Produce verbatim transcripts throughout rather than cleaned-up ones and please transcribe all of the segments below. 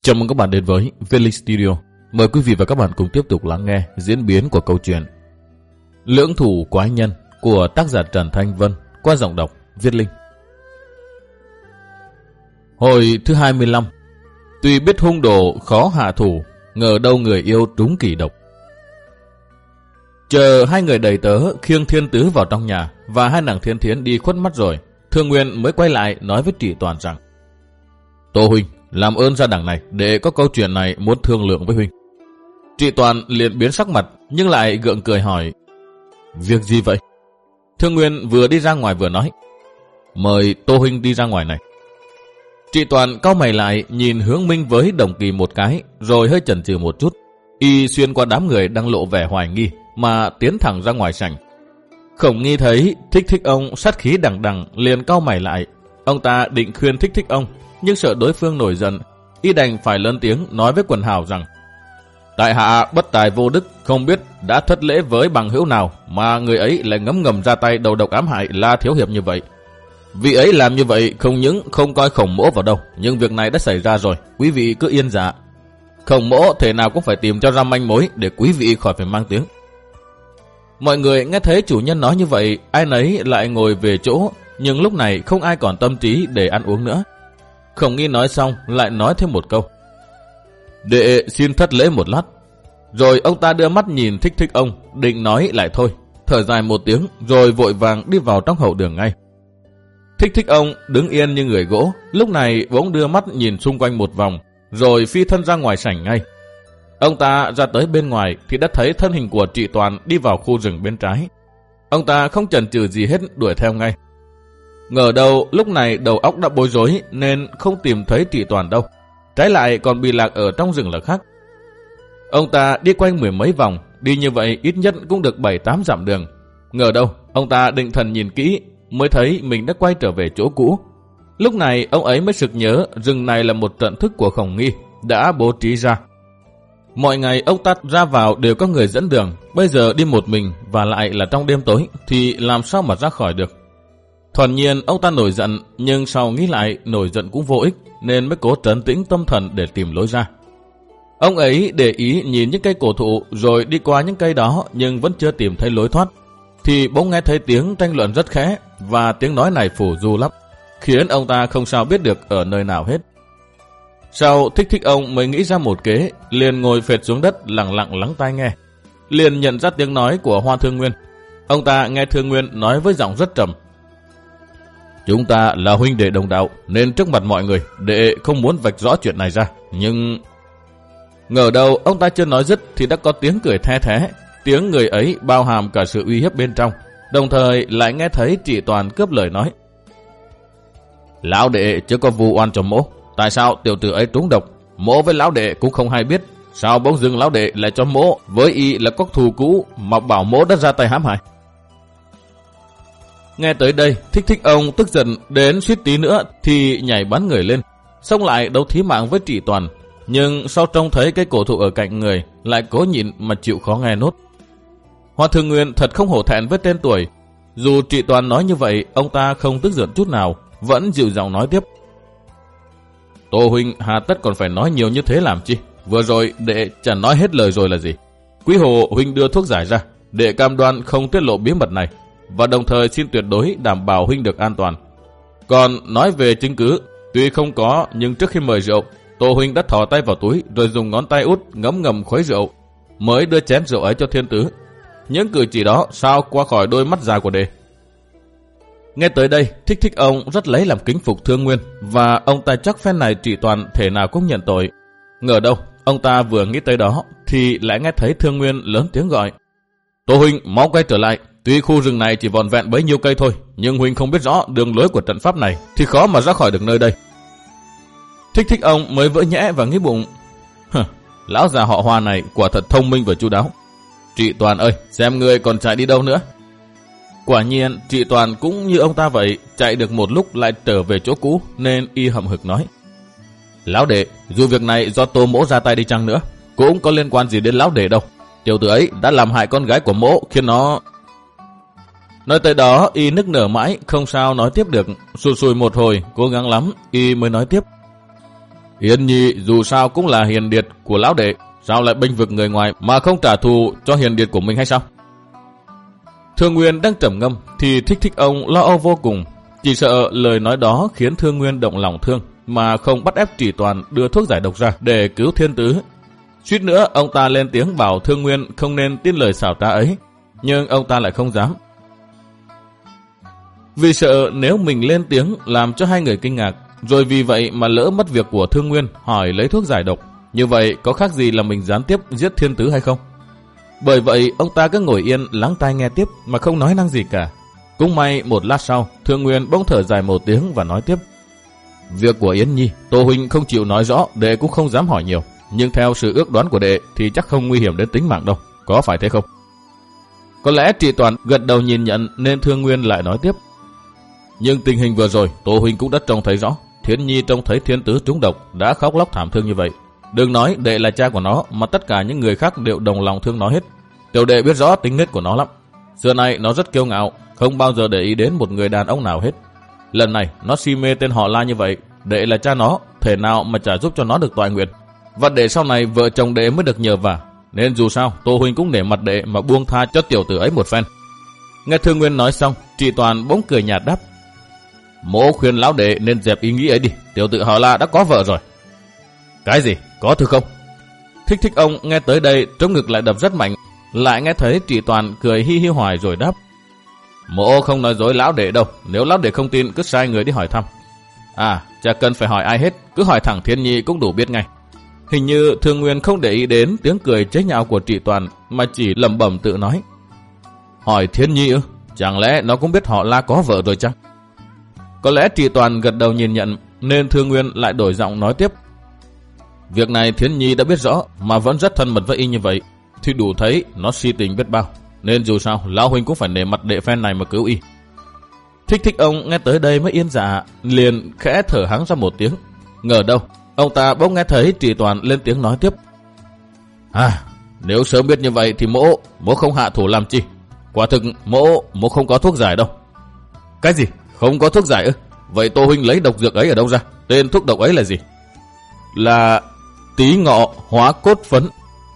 Chào mừng các bạn đến với Viết Linh Studio. Mời quý vị và các bạn cùng tiếp tục lắng nghe diễn biến của câu chuyện Lưỡng thủ quái nhân của tác giả Trần Thanh Vân qua giọng đọc Viết Linh. Hồi thứ hai mươi lăm. Tuy biết hung đồ khó hạ thủ, ngờ đâu người yêu trúng kỳ độc. Chờ hai người đầy tớ khiêng Thiên Tứ vào trong nhà và hai nàng Thiên Thiến đi khuất mắt rồi, Thương Nguyên mới quay lại nói với Trị Toàn rằng: Tô huynh, làm ơn ra đằng này để có câu chuyện này muốn thương lượng với huynh. Trị Toàn liền biến sắc mặt nhưng lại gượng cười hỏi: Việc gì vậy? Thương Nguyên vừa đi ra ngoài vừa nói: Mời Tô huynh đi ra ngoài này. Trị Toàn cau mày lại nhìn Hướng Minh với Đồng Kỳ một cái, rồi hơi chần chừ một chút. Y xuyên qua đám người đang lộ vẻ hoài nghi mà tiến thẳng ra ngoài sảnh. Khổng Nghi thấy Thích Thích Ông sát khí đằng đằng liền cau mày lại. Ông ta định khuyên Thích Thích Ông, nhưng sợ đối phương nổi giận, y đành phải lớn tiếng nói với quần hào rằng: Tại hạ bất tài vô đức, không biết đã thất lễ với bằng hữu nào mà người ấy lại ngấm ngầm ra tay đầu độc ám hại La thiếu hiệp như vậy. Vị ấy làm như vậy không những không coi Khổng mỗ vào đâu, nhưng việc này đã xảy ra rồi, quý vị cứ yên dạ. Khổng mỗ thể nào cũng phải tìm cho ra manh mối để quý vị khỏi phải mang tiếng. Mọi người nghe thấy chủ nhân nói như vậy, ai nấy lại ngồi về chỗ, nhưng lúc này không ai còn tâm trí để ăn uống nữa. Khổng Nghi nói xong lại nói thêm một câu: Đệ xin thất lễ một lát. Rồi ông ta đưa mắt nhìn Thích Thích Ông, định nói lại thôi, thở dài một tiếng rồi vội vàng đi vào trong hậu đường ngay. Thích Thích Ông đứng yên như người gỗ, lúc này bỗng đưa mắt nhìn xung quanh một vòng, rồi phi thân ra ngoài sảnh ngay. Ông ta ra tới bên ngoài thì đã thấy thân hình của Trị Toàn đi vào khu rừng bên trái. Ông ta không chần chừ gì hết đuổi theo ngay. Ngờ đâu lúc này đầu óc đã bối rối nên không tìm thấy Trị Toàn đâu, trái lại còn bị lạc ở trong rừng là khác. Ông ta đi quanh mười mấy vòng, đi như vậy ít nhất cũng được bảy tám dặm đường. Ngờ đâu ông ta định thần nhìn kỹ mới thấy mình đã quay trở về chỗ cũ. Lúc này ông ấy mới sực nhớ rừng này là một trận thức của Khổng Nghi đã bố trí ra. Mọi ngày ông ta ra vào đều có người dẫn đường, bây giờ đi một mình và lại là trong đêm tối thì làm sao mà ra khỏi được. Thuần nhiên ông ta nổi giận, nhưng sau nghĩ lại nổi giận cũng vô ích nên mới cố trấn tĩnh tâm thần để tìm lối ra. Ông ấy để ý nhìn những cây cổ thụ rồi đi qua những cây đó nhưng vẫn chưa tìm thấy lối thoát, thì bỗng nghe thấy tiếng tranh luận rất khẽ, và tiếng nói này phủ du lắm, khiến ông ta không sao biết được ở nơi nào hết. Sau Thích Thích Ông mới nghĩ ra một kế, liền ngồi phệt xuống đất lặng lặng lắng tai nghe. Liền nhận ra tiếng nói của Hoa Thương Nguyên. Ông ta nghe Thương Nguyên nói với giọng rất trầm: Chúng ta là huynh đệ đồng đạo nên trước mặt mọi người đệ không muốn vạch rõ chuyện này ra, nhưng... Ngờ đâu ông ta chưa nói dứt thì đã có tiếng cười the thé. Tiếng người ấy bao hàm cả sự uy hiếp bên trong, đồng thời lại nghe thấy Trị Toàn cướp lời nói: Lão đệ chưa có vu oan cho mỗ, tại sao tiểu tử ấy trúng độc, mỗ với lão đệ cũng không hay biết, sao bỗng dưng lão đệ lại cho mỗ với y là cốc thù cũ mà bảo mỗ đã ra tay hãm hại. Nghe tới đây, Thích Thích Ông tức giận đến suýt tí nữa thì nhảy bắn người lên, xông lại đấu thí mạng với Trị Toàn. Nhưng sau trông thấy cái cổ thụ ở cạnh người, lại cố nhịn mà chịu khó nghe nốt. Hoa Thương Nguyên thật không hổ thẹn với tên tuổi. Dù Trị Toàn nói như vậy, ông ta không tức giận chút nào, vẫn dịu giọng nói tiếp: Tô huynh hà tất còn phải nói nhiều như thế làm chi? Vừa rồi đệ chẳng nói hết lời rồi là gì? Quý hồ huynh đưa thuốc giải ra, đệ cam đoan không tiết lộ bí mật này, và đồng thời xin tuyệt đối đảm bảo huynh được an toàn. Còn nói về chứng cứ, tuy không có, nhưng trước khi mời rượu, Tô huynh đã thò tay vào túi rồi dùng ngón tay út ngấm ngầm khuấy rượu, mới đưa chén rượu ấy cho Thiên Tứ. Những cử chỉ đó sao qua khỏi đôi mắt già của đệ? Nghe tới đây, Thích Thích Ông rất lấy làm kính phục Thương Nguyên, và ông ta chắc phen này Trị Toàn thể nào cũng nhận tội. Ngờ đâu ông ta vừa nghĩ tới đó thì lại nghe thấy Thương Nguyên lớn tiếng gọi: Tô huynh mau quay trở lại. Tuy khu rừng này chỉ vòn vẹn bấy nhiêu cây thôi, nhưng huynh không biết rõ đường lối của trận pháp này thì khó mà ra khỏi được nơi đây. Thích Thích Ông mới vỡ nhẽ và nghĩ bụng: Hừ, lão già họ Hoa này quả thật thông minh và chu đáo. Trị Toàn ơi, xem ngươi còn chạy đi đâu nữa. Quả nhiên Trị Toàn cũng như ông ta vậy, chạy được một lúc lại trở về chỗ cũ, nên y hậm hực nói: Lão đệ, dù việc này do Tô mỗ ra tay đi chăng nữa, cũng có liên quan gì đến lão đệ đâu. Tiểu tử ấy đã làm hại con gái của mỗ khiến nó... Nói tới đó y nức nở mãi, không sao nói tiếp được. Sùi sùi một hồi, cố gắng lắm y mới nói tiếp: Yến Nhi dù sao cũng là hiền điệt của lão đệ, sao lại bênh vực người ngoài mà không trả thù cho hiền điệt của mình hay sao? Thương Nguyên đang trầm ngâm thì Thích Thích ông lo âu vô cùng, chỉ sợ lời nói đó khiến Thương Nguyên động lòng thương mà không bắt ép Trì Toàn đưa thuốc giải độc ra để cứu Thiên Tứ. Suýt nữa ông ta lên tiếng bảo Thương Nguyên không nên tin lời xảo trá ấy, nhưng ông ta lại không dám. Vì sợ nếu mình lên tiếng làm cho hai người kinh ngạc, rồi vì vậy mà lỡ mất việc của Thương Nguyên hỏi lấy thuốc giải độc, như vậy có khác gì là mình gián tiếp giết Thiên Tứ hay không? Bởi vậy ông ta cứ ngồi yên lắng tai nghe tiếp mà không nói năng gì cả. Cũng may một lát sau, Thương Nguyên bỗng thở dài một tiếng và nói tiếp. Việc của Yến Nhi, Tô huynh không chịu nói rõ, đệ cũng không dám hỏi nhiều. Nhưng theo sự ước đoán của đệ thì chắc không nguy hiểm đến tính mạng đâu, có phải thế không? Có lẽ Trì Toàn gật đầu nhìn nhận nên Thương Nguyên lại nói tiếp. Nhưng tình hình vừa rồi, Tô huynh cũng đã trông thấy rõ. Thiến Nhi trông thấy Thiên Tứ trúng độc đã khóc lóc thảm thương như vậy. Đừng nói đệ là cha của nó mà tất cả những người khác đều đồng lòng thương nó hết. Tiểu đệ biết rõ tính nết của nó lắm. Xưa nay nó rất kiêu ngạo, không bao giờ để ý đến một người đàn ông nào hết. Lần này nó si mê tên họ La như vậy, đệ là cha nó, thể nào mà chả giúp cho nó được toại nguyện. Và để sau này vợ chồng đệ mới được nhờ vả. Nên dù sao Tô huynh cũng để mặt đệ mà buông tha cho tiểu tử ấy một phen. Nghe Thương Nguyên nói xong, Trì Toàn bỗng cười nhạt đáp. Mỗ khuyên lão đệ nên dẹp ý nghĩ ấy đi, tiểu tử họ La đã có vợ rồi. Cái gì? Có thưa không? Thích Thích ông nghe tới đây trống ngực lại đập rất mạnh, lại nghe thấy Trì Toàn cười hi hi hoài rồi đáp. Mỗ không nói dối lão đệ đâu, nếu lão đệ không tin cứ sai người đi hỏi thăm. À, chả cần phải hỏi ai hết, cứ hỏi thẳng Thiên Nhi cũng đủ biết ngay. Hình như Thương Nguyên không để ý đến tiếng cười chế nhạo của Trì Toàn mà chỉ lẩm bẩm tự nói. Hỏi Thiên Nhi ư? Chẳng lẽ nó cũng biết họ La có vợ rồi chăng? Có lẽ Trì Toàn gật đầu nhìn nhận nên Thương Nguyên lại đổi giọng nói tiếp. Việc này Thiên Nhi đã biết rõ mà vẫn rất thân mật với y như vậy thì đủ thấy nó si tình biết bao. Nên dù sao lão huynh cũng phải nể mặt đệ phen này mà cứu y. Thích Thích ông nghe tới đây mới yên dạ, liền khẽ thở hắng ra một tiếng. Ngờ đâu ông ta bỗng nghe thấy Trì Toàn lên tiếng nói tiếp. À, nếu sớm biết như vậy thì mỗ mỗ không hạ thủ làm chi. Quả thực mỗ mỗ không có thuốc giải đâu. Cái gì? Không có thuốc giải ư? Vậy Tô huynh lấy độc dược ấy ở đâu ra? Tên thuốc độc ấy là gì? Là Tí Ngọ Hóa Cốt Phấn.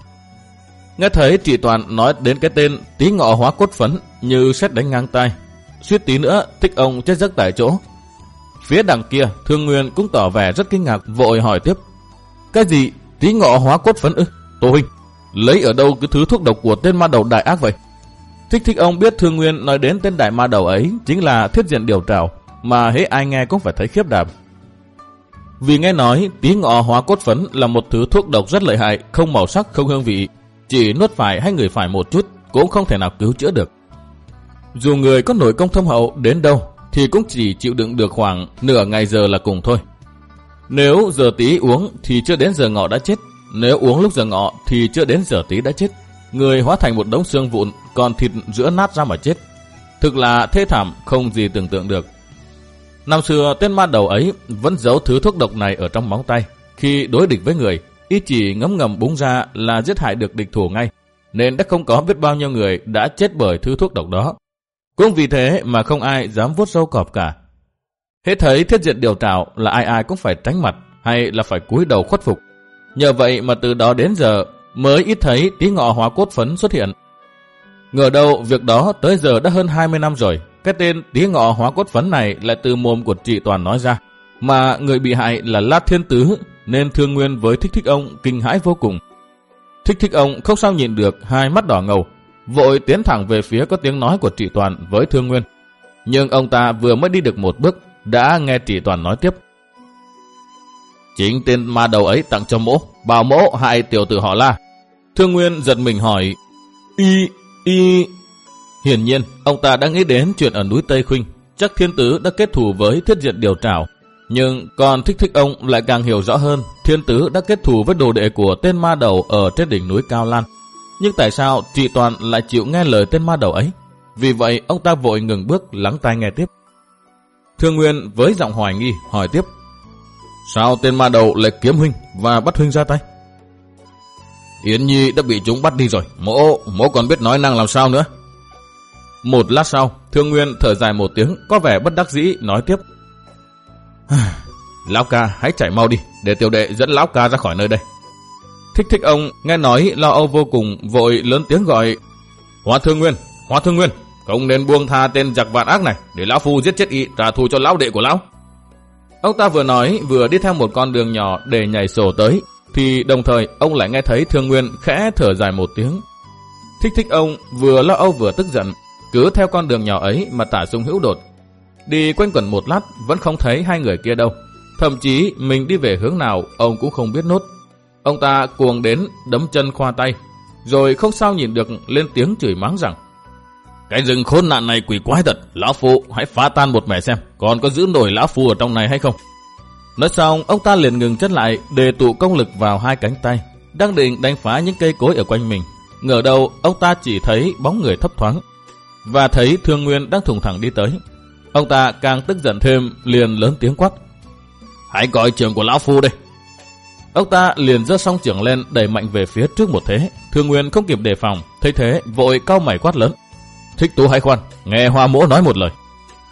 Nghe thấy Trì Toàn nói đến cái tên Tí Ngọ Hóa Cốt Phấn như sét đánh ngang tai, suýt tí nữa Thích ông chết giấc tại chỗ. Phía đằng kia Thương Nguyên cũng tỏ vẻ rất kinh ngạc, vội hỏi tiếp. Cái gì? Tí Ngọ Hóa Cốt Phấn ư? Tô huynh lấy ở đâu cái thứ thuốc độc của tên ma đầu đại ác vậy? Thích Thích ông biết Thương Nguyên nói đến tên đại ma đầu ấy chính là Thiết Diện Điều Trảo, mà hễ ai nghe cũng phải thấy khiếp đảm. Vì nghe nói Tí Ngọ Hóa Cốt Phấn là một thứ thuốc độc rất lợi hại, không màu sắc, không hương vị, chỉ nuốt phải hay ngửi phải một chút cũng không thể nào cứu chữa được. Dù người có nội công thâm hậu đến đâu thì cũng chỉ chịu đựng được khoảng nửa ngày giờ là cùng thôi. Nếu giờ tí uống thì chưa đến giờ ngọ đã chết, nếu uống lúc giờ ngọ thì chưa đến giờ tí đã chết. Người hóa thành một đống xương vụn, còn thịt rữa nát ra mà chết. Thực là thê thảm không gì tưởng tượng được. Năm xưa tên ma đầu ấy vẫn giấu thứ thuốc độc này ở trong móng tay. Khi đối địch với người, y chỉ ngấm ngầm búng ra là giết hại được địch thủ ngay, nên đã không có biết bao nhiêu người đã chết bởi thứ thuốc độc đó. Cũng vì thế mà không ai dám vuốt râu cọp cả. Hết thấy Thiết Diện Điều Trảo là ai ai cũng phải tránh mặt hay là phải cúi đầu khuất phục. Nhờ vậy mà từ đó đến giờ mới ít thấy Tí Ngọ Hóa Cốt Phấn xuất hiện. Ngờ đâu việc đó tới giờ đã hơn hai mươi năm rồi, cái tên Tí Ngọ Hóa Cốt Phấn này lại từ mồm của Trì Toàn nói ra, mà người bị hại là La Thiên Tứ, nên Thương Nguyên với Thích Thích ông kinh hãi vô cùng. Thích Thích ông không sao nhịn được, hai mắt đỏ ngầu, vội tiến thẳng về phía có tiếng nói của Trì Toàn với Thương Nguyên. Nhưng ông ta vừa mới đi được một bước đã nghe Trì Toàn nói tiếp. Chính tên ma đầu ấy tặng cho mỗ, bảo mỗ hại tiểu tử họ La. Thương Nguyên giật mình hỏi, y, y... Hiển nhiên, ông ta đã nghĩ đến chuyện ở núi Tây Khuynh, chắc Thiên Tứ đã kết thù với Thiết Diện Điều Trảo. Nhưng còn Thích Thích ông lại càng hiểu rõ hơn, Thiên Tứ đã kết thù với đồ đệ của tên ma đầu ở trên đỉnh núi Cao Lan. Nhưng tại sao Trì Toàn lại chịu nghe lời tên ma đầu ấy? Vì vậy ông ta vội ngừng bước lắng tai nghe tiếp. Thương Nguyên với giọng hoài nghi hỏi tiếp, sao tên ma đầu lại kiếm huynh và bắt huynh ra tay? Yến Nhi đã bị chúng bắt đi rồi, mỗ mỗ còn biết nói năng làm sao nữa. Một lát sau, Thương Nguyên thở dài một tiếng, có vẻ bất đắc dĩ nói tiếp. Lão ca hãy chạy mau đi, để tiểu đệ dẫn lão ca ra khỏi nơi đây. Thích Thích ông nghe nói lo âu vô cùng, vội lớn tiếng gọi: Hoa Thương Nguyên, Hoa Thương Nguyên, không nên buông tha tên giặc vạn ác này, để lão phu giết chết y trả thù cho lão đệ của lão. Ông ta vừa nói vừa đi theo một con đường nhỏ để nhảy sổ tới, thì đồng thời ông lại nghe thấy Thương Nguyên khẽ thở dài một tiếng. Thích Thích ông vừa lo âu vừa tức giận, cứ theo con đường nhỏ ấy mà tả sung hữu đột. Đi quanh quẩn một lát vẫn không thấy hai người kia đâu, thậm chí mình đi về hướng nào ông cũng không biết nốt. Ông ta cuồng đến đấm chân khoa tay, rồi không sao nhìn được lên tiếng chửi mắng rằng: Cái rừng khốn nạn này quỷ quái thật, lão phu hãy phá tan một mẻ xem còn có giữ nổi lão phu ở trong này hay không. Nói xong ông ta liền ngừng chân lại để tụ công lực vào hai cánh tay, đang định đánh phá những cây cối ở quanh mình. Ngờ đầu ông ta chỉ thấy bóng người thấp thoáng, và thấy Thương Nguyên đang thùng thẳng đi tới. Ông ta càng tức giận thêm, liền lớn tiếng quát: Hãy gọi trưởng của lão phu đây. Ông ta liền giơ song chưởng lên đẩy mạnh về phía trước một thế. Thương Nguyên không kịp đề phòng, thấy thế vội cau mày quát lớn: Thích Tú hãy khoan, nghe Hoa Mỗ nói một lời.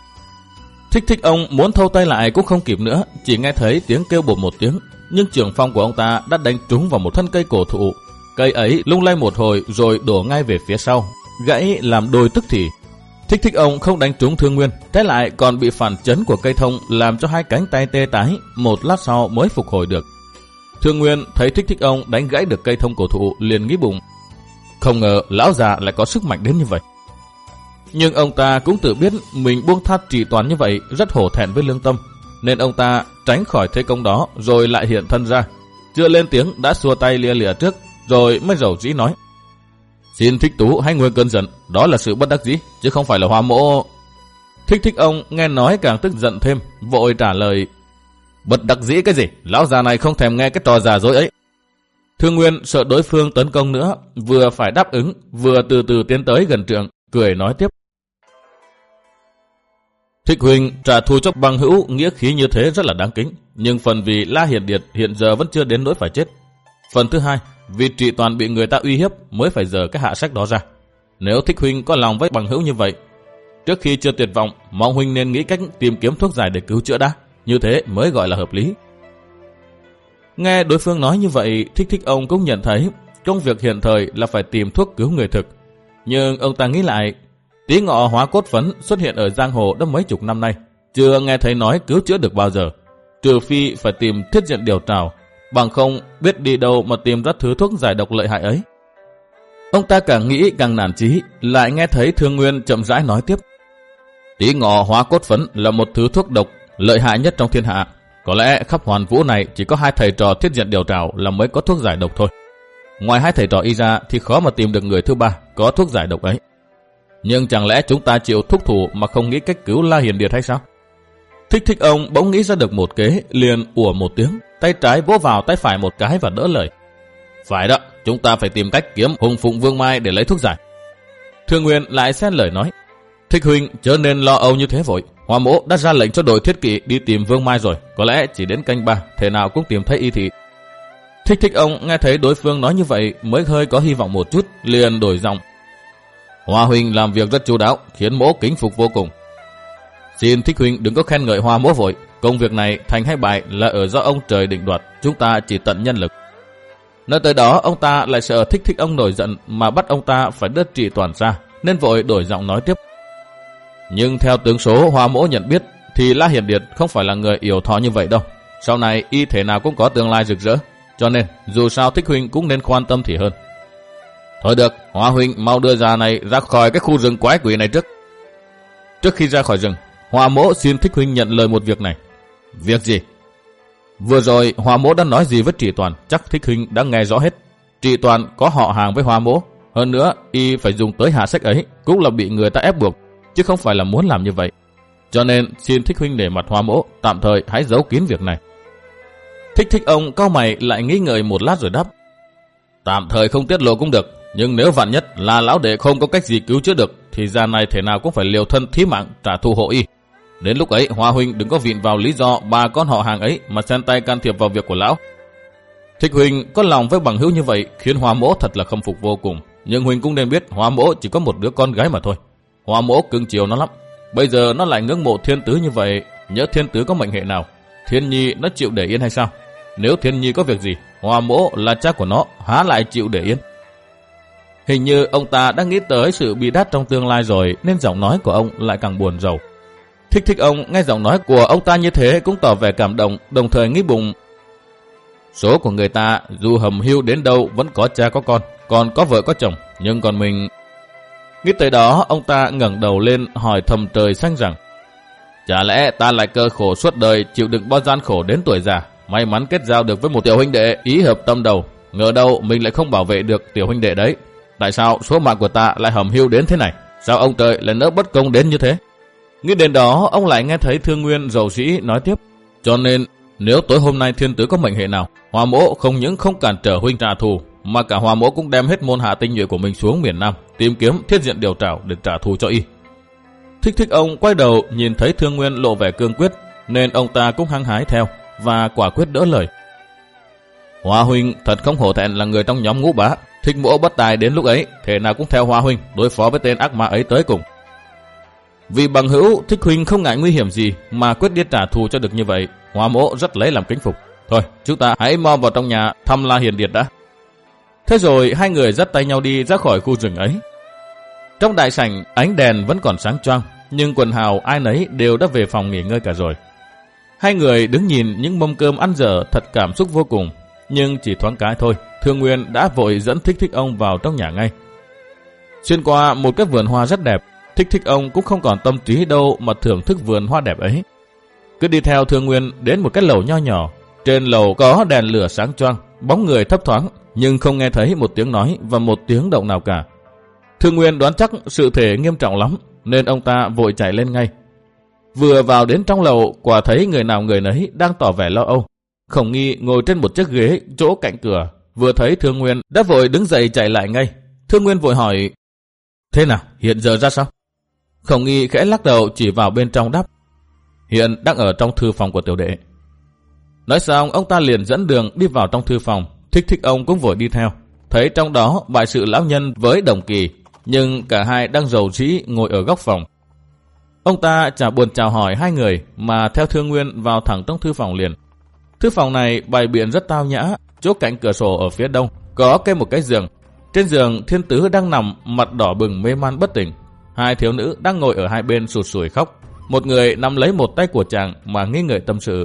Thích Thích ông muốn thâu tay lại cũng không kịp nữa, chỉ nghe thấy tiếng kêu bột một tiếng, nhưng chưởng phong của ông ta đã đánh trúng vào một thân cây cổ thụ. Cây ấy lung lay một hồi rồi đổ ngay về phía sau, gãy làm đôi tức thì. Thích Thích ông không đánh trúng Thương Nguyên, trái lại còn bị phản chấn của cây thông làm cho hai cánh tay tê tái, một lát sau mới phục hồi được. Thương Nguyên thấy Thích Thích ông đánh gãy được cây thông cổ thụ liền nghĩ bụng: Không ngờ lão già lại có sức mạnh đến như vậy. Nhưng ông ta cũng tự biết mình buông tha Trị Toàn như vậy rất hổ thẹn với lương tâm, nên ông ta tránh khỏi thế công đó rồi lại hiện thân ra, chưa lên tiếng đã xua tay lia lịa trước, rồi mới rầu rĩ nói: Xin Thích Tú hãy nguôi cơn giận, đó là sự bất đắc dĩ, chứ không phải là Hoa Mỗ. Thích Thích ông nghe nói càng tức giận thêm, vội trả lời: Bất đắc dĩ cái gì, lão già này không thèm nghe cái trò giả dối ấy. Thương Nguyên sợ đối phương tấn công nữa, vừa phải đáp ứng, vừa từ từ tiến tới gần trượng, cười nói tiếp: Thích huynh trả thù cho bằng hữu nghĩa khí như thế rất là đáng kính, nhưng phần vì La Hiển Điệt hiện giờ vẫn chưa đến nỗi phải chết. Phần thứ hai, vì Trị Toàn bị người ta uy hiếp mới phải dở cái hạ sách đó ra. Nếu Thích huynh có lòng với bằng hữu như vậy, trước khi chưa tuyệt vọng, mong huynh nên nghĩ cách tìm kiếm thuốc giải để cứu chữa đã, như thế mới gọi là hợp lý. Nghe đối phương nói như vậy, Thích Thích ông cũng nhận thấy công việc hiện thời là phải tìm thuốc cứu người thực. Nhưng ông ta nghĩ lại, Tí Ngọ hóa cốt phấn xuất hiện ở giang hồ đã mấy chục năm nay, chưa nghe thấy nói cứu chữa được bao giờ, trừ phi phải tìm thiết diện điều trào, bằng không biết đi đâu mà tìm ra thứ thuốc giải độc lợi hại ấy. Ông ta càng nghĩ càng nản chí, lại nghe thấy Thương Nguyên chậm rãi nói tiếp: Tí Ngọ hóa cốt phấn là một thứ thuốc độc lợi hại nhất trong thiên hạ. Có lẽ khắp Hoàn Vũ này chỉ có hai thầy trò thiết diện điều trào là mới có thuốc giải độc thôi. Ngoài hai thầy trò y ra thì khó mà tìm được người thứ ba có thuốc giải độc ấy. Nhưng chẳng lẽ chúng ta chịu thúc thủ mà không nghĩ cách cứu La Hiển Điệt hay sao? Thích Thích ông bỗng nghĩ ra được một kế, liền ủa một tiếng, tay trái vỗ vào tay phải một cái và đỡ lời: Phải đó, chúng ta phải tìm cách kiếm Hùng Phụng Vương Mai để lấy thuốc giải. Thương Nguyên lại xen lời nói: Thích huynh chớ nên lo âu như thế vội, Hoa Mỗ đã ra lệnh cho đội thiết kỵ đi tìm Vương Mai rồi, có lẽ chỉ đến canh ba thể nào cũng tìm thấy y thị. Thích Thích ông nghe thấy đối phương nói như vậy mới hơi có hy vọng một chút, liền đổi giọng: Hoa huynh làm việc rất chu đáo, khiến mỗ kính phục vô cùng. Xin Thích huynh đừng có khen ngợi Hoa Mỗ vội, công việc này thành hay bại là ở do ông trời định đoạt, chúng ta chỉ tận nhân lực. Nói tới đó ông ta lại sợ Thích Thích ông nổi giận mà bắt ông ta phải đưa Trị Toàn ra, nên vội đổi giọng nói tiếp: Nhưng theo tướng số Hoa Mỗ nhận biết thì La Hiển Điệt không phải là người yểu thọ như vậy đâu, sau này y thể nào cũng có tương lai rực rỡ, cho nên dù sao Thích huynh cũng nên quan tâm thì hơn. Thôi được, Hoa huynh mau đưa già này ra khỏi cái khu rừng quái quỷ này trước. Trước khi ra khỏi rừng, Hoa Mỗ xin Thích huynh nhận lời một việc này. Việc gì? Vừa rồi Hoa Mỗ đã nói gì với Trị Toàn, chắc Thích huynh đã nghe rõ hết. Trị Toàn có họ hàng với Hoa Mỗ, hơn nữa y phải dùng tới hạ sách ấy cũng là bị người ta ép buộc, chứ không phải là muốn làm như vậy. Cho nên xin Thích huynh để mặt Hoa Mỗ tạm thời hãy giấu kín việc này. Thích Thích ông cau mày lại nghĩ ngợi một lát rồi đáp: Tạm thời không tiết lộ cũng được, nhưng nếu vạn nhất là lão đệ không có cách gì cứu chữa được thì già này thể nào cũng phải liều thân thí mạng trả thù hộ y. Đến lúc ấy Hoa huynh đừng có vịn vào lý do ba con họ hàng ấy mà xen tay can thiệp vào việc của lão. Thích huynh có lòng với bằng hữu như vậy khiến Hoa Mỗ thật là khâm phục vô cùng, nhưng huynh cũng nên biết Hoa Mỗ chỉ có một đứa con gái mà thôi. Hoa Mỗ cưng chiều nó lắm, bây giờ nó lại ngưỡng mộ Thiên Tứ như vậy, nhớ Thiên Tứ có mệnh hệ nào Thiên Nhi nó chịu để yên hay sao? Nếu Thiên Nhi có việc gì, Hoa Mỗ là cha của nó, há lại chịu để yên? Hình như ông ta đã nghĩ tới sự bi đát trong tương lai rồi, nên giọng nói của ông lại càng buồn rầu. Thích Thích ông nghe giọng nói của ông ta như thế cũng tỏ vẻ cảm động, đồng thời nghĩ bụng: số của người ta dù hầm hưu đến đâu vẫn có cha có con, còn có vợ có chồng, nhưng còn mình... Nghĩ tới đó, ông ta ngẩng đầu lên hỏi thầm trời xanh rằng: chả lẽ ta lại cơ khổ suốt đời, chịu đựng bao gian khổ đến tuổi già, may mắn kết giao được với một tiểu huynh đệ ý hợp tâm đầu, ngờ đâu mình lại không bảo vệ được tiểu huynh đệ đấy. Tại sao số mạng của ta lại hầm hưu đến thế này? Sao ông trời lại nỡ bất công đến như thế? Nghĩ đến đó, ông lại nghe thấy Thương Nguyên rầu rĩ nói tiếp: cho nên nếu tối hôm nay thiên tử có mệnh hệ nào, Hoa Mỗ không những không cản trở huynh trả thù, mà cả Hoa Mỗ cũng đem hết môn hạ tinh nhuệ của mình xuống miền Nam, tìm kiếm thiết diện điều trảo để trả thù cho y. Thích Thích ông quay đầu nhìn thấy Thương Nguyên lộ vẻ cương quyết, nên ông ta cũng hăng hái theo và quả quyết đỡ lời. Hoa huynh thật không hổ thẹn là người trong nhóm Ngũ Bá. Thích Mỗ bất tài đến lúc ấy, thể nào cũng theo Hoa huynh đối phó với tên ác ma ấy tới cùng. Vì bằng hữu, Thích huynh không ngại nguy hiểm gì mà quyết đi trả thù cho được như vậy, Hoa Mỗ rất lấy làm kính phục. Thôi, chúng ta hãy mau vào trong nhà thăm La Hiền Điệt đã. Thế rồi hai người dắt tay nhau đi ra khỏi khu rừng ấy. Trong đại sảnh, ánh đèn vẫn còn sáng choang, nhưng quần hào ai nấy đều đã về phòng nghỉ ngơi cả rồi. Hai người đứng nhìn những mâm cơm ăn dở thật cảm xúc vô cùng, nhưng chỉ thoáng cái thôi, Thương Nguyên đã vội dẫn Thích Thích ông vào trong nhà ngay. Xuyên qua một cái vườn hoa rất đẹp, Thích Thích ông cũng không còn tâm trí đâu mà thưởng thức vườn hoa đẹp ấy. Cứ đi theo Thương Nguyên đến một cái lầu nho nhỏ, trên lầu có đèn lửa sáng choang, bóng người thấp thoáng, nhưng không nghe thấy một tiếng nói và một tiếng động nào cả. Thương Nguyên đoán chắc sự thể nghiêm trọng lắm, nên ông ta vội chạy lên ngay. Vừa vào đến trong lầu, quả thấy người nào người nấy đang tỏ vẻ lo âu. Khổng Nghi ngồi trên một chiếc ghế chỗ cạnh cửa, vừa thấy Thương Nguyên đã vội đứng dậy chạy lại ngay. Thương Nguyên vội hỏi: thế nào, hiện giờ ra sao? Khổng Nghi khẽ lắc đầu chỉ vào bên trong đáp: hiện đang ở trong thư phòng của tiểu đệ. Nói xong, ông ta liền dẫn đường đi vào trong thư phòng. Thích Thích ông cũng vội đi theo. Thấy trong đó bại sự lão nhân với Đồng Kỳ, nhưng cả hai đang rầu rĩ ngồi ở góc phòng. Ông ta chả buồn chào hỏi hai người mà theo Thương Nguyên vào thẳng trong thư phòng liền. Thư phòng này bày biện rất tao nhã, chỗ cạnh cửa sổ ở phía đông có kê một cái giường. Trên giường thiên tứ đang nằm mặt đỏ bừng mê man bất tỉnh. Hai thiếu nữ đang ngồi ở hai bên sụt sùi khóc. Một người nắm lấy một tay của chàng mà nghi ngợi tâm sự.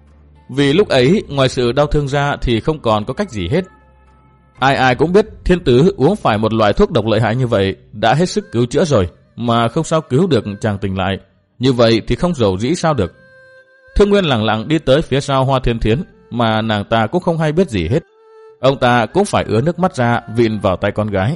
Vì lúc ấy ngoài sự đau thương ra thì không còn có cách gì hết. Ai ai cũng biết thiên tứ uống phải một loại thuốc độc lợi hại như vậy đã hết sức cứu chữa rồi, mà không sao cứu được chàng tỉnh lại. Như vậy thì không rầu rĩ sao được. Thương Nguyên lặng lặng đi tới phía sau Hoa Thiên Thiến, mà nàng ta cũng không hay biết gì hết. Ông ta cũng phải ứa nước mắt ra vịn vào tay con gái.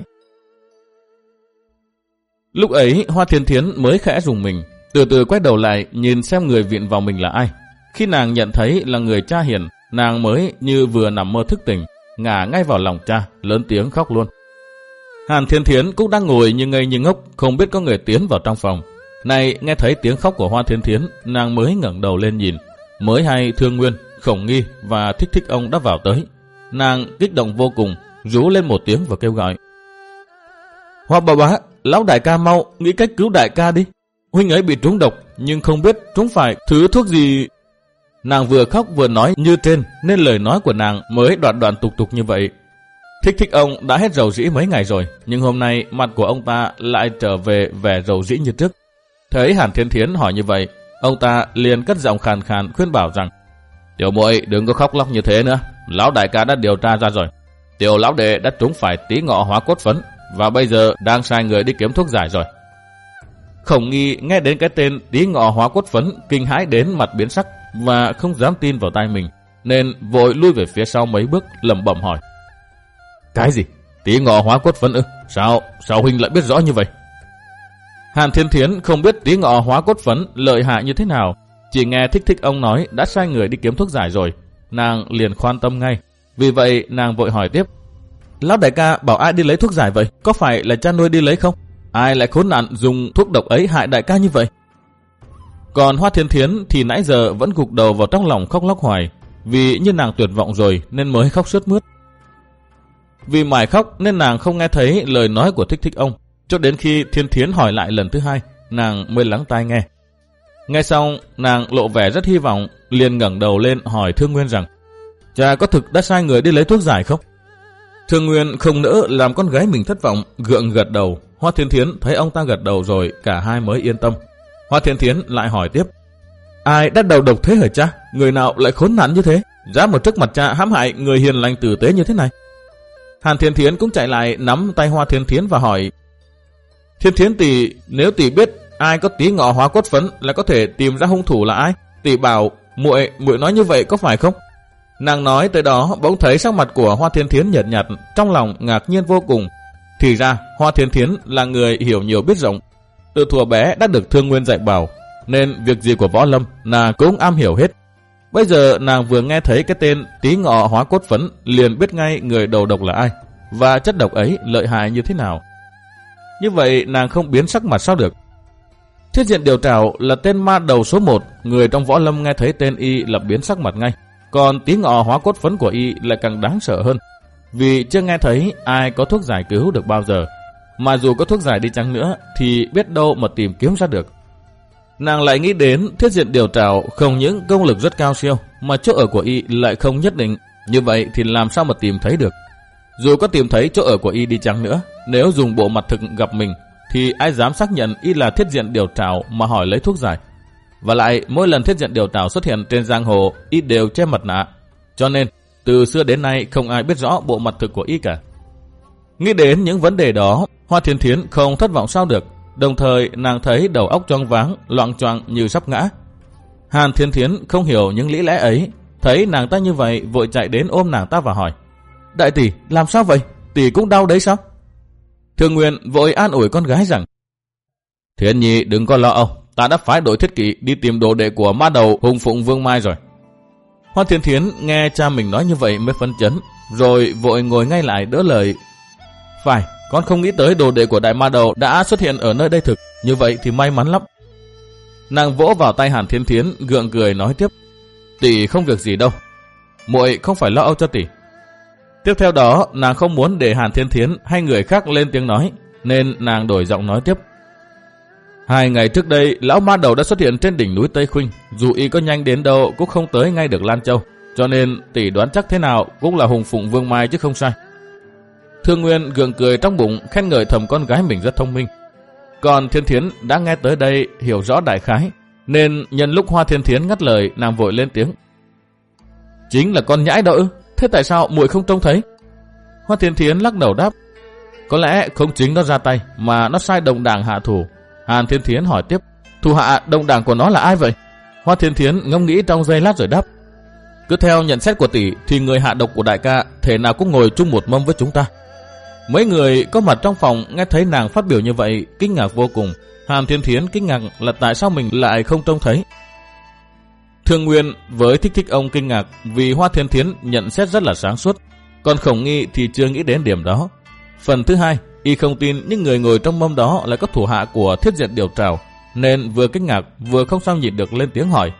Lúc ấy Hoa Thiên Thiến mới khẽ rùng mình, từ từ quay đầu lại nhìn xem người vịn vào mình là ai. Khi nàng nhận thấy là người cha Hiền, nàng mới như vừa nằm mơ thức tỉnh, ngả ngay vào lòng cha, lớn tiếng khóc luôn. Hàn Thiên Thiến cũng đang ngồi như ngây như ngốc, không biết có người tiến vào trong phòng. Này nghe thấy tiếng khóc của Hoa Thiên Thiến, nàng mới ngẩng đầu lên nhìn, mới hay Thương Nguyên, Khổng Nghi và Thích Thích ông đã vào tới. Nàng kích động vô cùng, rú lên một tiếng và kêu gọi: Hoa bà bá, lão đại ca mau nghĩ cách cứu đại ca đi. Huynh ấy bị trúng độc, nhưng không biết trúng phải thứ thuốc gì. Nàng vừa khóc vừa nói như trên, nên lời nói của nàng mới đoạn đoạn tục tục như vậy. Thích Thích ông đã hết rầu rĩ mấy ngày rồi, nhưng hôm nay mặt của ông ta lại trở về vẻ rầu rĩ như trước. Thấy Hàn Thiên Thiến hỏi như vậy, ông ta liền cất giọng khàn khàn khuyên bảo rằng: Tiểu muội đừng có khóc lóc như thế nữa, lão đại ca đã điều tra ra rồi. Tiểu lão đệ đã trúng phải tí ngọ hóa cốt phấn, và bây giờ đang sai người đi kiếm thuốc giải rồi. Khổng Nghi nghe đến cái tên tí ngọ hóa cốt phấn, kinh hãi đến mặt biến sắc và không dám tin vào tai mình, nên vội lui về phía sau mấy bước, lẩm bẩm hỏi: Cái gì? Tí ngọ hóa cốt phấn ư? Sao? Sao huynh lại biết rõ như vậy? Hàn Thiên Thiến không biết tí ngọ hóa cốt phấn lợi hại như thế nào, chỉ nghe Thích Thích ông nói đã sai người đi kiếm thuốc giải rồi, nàng liền khoan tâm ngay. Vì vậy nàng vội hỏi tiếp: Lão đại ca bảo ai đi lấy thuốc giải vậy? Có phải là cha nuôi đi lấy không? Ai lại khốn nạn dùng thuốc độc ấy hại đại ca như vậy? Còn Hoa Thiên Thiến thì nãy giờ vẫn gục đầu vào trong lòng khóc lóc hoài, vì như nàng tuyệt vọng rồi nên mới khóc sướt mướt. Vì mải khóc nên nàng không nghe thấy lời nói của Thích Thích ông, cho đến khi Thiên Thiến hỏi lại lần thứ hai, nàng mới lắng tai nghe. Nghe xong, nàng lộ vẻ rất hy vọng, liền ngẩng đầu lên hỏi Thương Nguyên rằng: Cha có thực đã sai người đi lấy thuốc giải không? Thương Nguyên không nỡ làm con gái mình thất vọng, gượng gật đầu. Hoa Thiên Thiến thấy ông ta gật đầu rồi, cả hai mới yên tâm. Hoa Thiên Thiến lại hỏi tiếp: Ai đã đầu độc thế hả cha? Người nào lại khốn nạn như thế, dám ở trước mặt cha hãm hại người hiền lành tử tế như thế này? Hàn Thiên Thiến cũng chạy lại nắm tay Hoa Thiên Thiến và hỏi: Thiên Thiến tỷ, nếu tỷ biết ai có tí ngọ hóa cốt phấn là có thể tìm ra hung thủ là ai. Tỷ bảo muội muội nói như vậy có phải không? Nàng nói tới đó bỗng thấy sắc mặt của Hoa Thiên Thiến nhợt nhạt, trong lòng ngạc nhiên vô cùng. Thì ra Hoa Thiên Thiến là người hiểu nhiều biết rộng, từ thuở bé đã được Thương Nguyên dạy bảo, nên việc gì của võ lâm nàng cũng am hiểu hết. Bây giờ nàng vừa nghe thấy cái tên tí ngọ hóa cốt phấn liền biết ngay người đầu độc là ai, và chất độc ấy lợi hại như thế nào. Như vậy nàng không biến sắc mặt sao được? Thiết Diện Điều Trảo là tên ma đầu số một, người trong võ lâm nghe thấy tên y là biến sắc mặt ngay. Còn tí ngọ hóa cốt phấn của y lại càng đáng sợ hơn, vì chưa nghe thấy ai có thuốc giải cứu được bao giờ, mà dù có thuốc giải đi chăng nữa thì biết đâu mà tìm kiếm ra được. Nàng lại nghĩ đến Thiết Diện Điều Trảo không những công lực rất cao siêu, mà chỗ ở của y lại không nhất định. Như vậy thì làm sao mà tìm thấy được? Dù có tìm thấy chỗ ở của y đi chăng nữa, nếu dùng bộ mặt thực gặp mình thì ai dám xác nhận y là Thiết Diện Điều Trảo mà hỏi lấy thuốc giải? Và lại mỗi lần Thiết Diện Điều Trảo xuất hiện trên giang hồ, y đều che mặt nạ, cho nên từ xưa đến nay không ai biết rõ bộ mặt thực của y cả. Nghĩ đến những vấn đề đó, Hoa Thiên Thiến không thất vọng sao được. Đồng thời nàng thấy đầu óc choáng váng, loạng choạng như sắp ngã. Hàn Thiên Thiến không hiểu những lý lẽ ấy, thấy nàng ta như vậy vội chạy đến ôm nàng ta và hỏi: Đại tỷ, làm sao vậy? Tỷ cũng đau đấy sao? Thương Nguyên vội an ủi con gái rằng: Thiên Nhi đừng có lo âu, ta đã phái đội Thiết Kỵ đi tìm đồ đệ của ma đầu Hùng Phụng Vương Mai rồi. Hoa Thiên Thiến nghe cha mình nói như vậy mới phấn chấn, rồi vội ngồi ngay lại đỡ lời: Phải, con không nghĩ tới đồ đệ của đại ma đầu đã xuất hiện ở nơi đây thực, như vậy thì may mắn lắm. Nàng vỗ vào tay Hàn Thiên Thiến, gượng cười nói tiếp: Tỷ không việc gì đâu, muội không phải lo âu cho tỷ. Tiếp theo đó, nàng không muốn để Hàn Thiên Thiến hay người khác lên tiếng nói, nên nàng đổi giọng nói tiếp: Hai ngày trước đây, lão ma đầu đã xuất hiện trên đỉnh núi Tây Khuynh, dù y có nhanh đến đâu cũng không tới ngay được Lan Châu, cho nên tỷ đoán chắc thế nào cũng là Hùng Phụng Vương Mai chứ không sai. Thương Nguyên gượng cười trong bụng, khen ngợi thầm con gái mình rất thông minh. Còn Thiên Thiến đã nghe tới đây hiểu rõ đại khái, nên nhân lúc Hoa Thiên Thiến ngắt lời, nàng vội lên tiếng: Chính là con nhãi đó ư? Thế tại sao muội không trông thấy? Hoa Thiên Thiến lắc đầu đáp: Có lẽ không chính nó ra tay, mà nó sai đồng đảng hạ thủ. Hàn Thiên Thiến hỏi tiếp: Thủ hạ đồng đảng của nó là ai vậy? Hoa Thiên Thiến ngẫm nghĩ trong giây lát rồi đáp: Cứ theo nhận xét của tỷ thì người hạ độc của đại ca thể nào cũng ngồi chung một mâm với chúng ta. Mấy người có mặt trong phòng nghe thấy nàng phát biểu như vậy kinh ngạc vô cùng. Hàn Thiên Thiến kinh ngạc là tại sao mình lại không trông thấy. Thương Nguyên với Thích Thích ông kinh ngạc vì Hoa Thiên Thiến nhận xét rất là sáng suốt, còn Khổng Nghi thì chưa nghĩ đến điểm đó. Phần thứ hai, y không tin những người ngồi trong mâm đó là các thủ hạ của Thiết Diện Điều Trảo, nên vừa kinh ngạc vừa không sao nhịn được lên tiếng hỏi: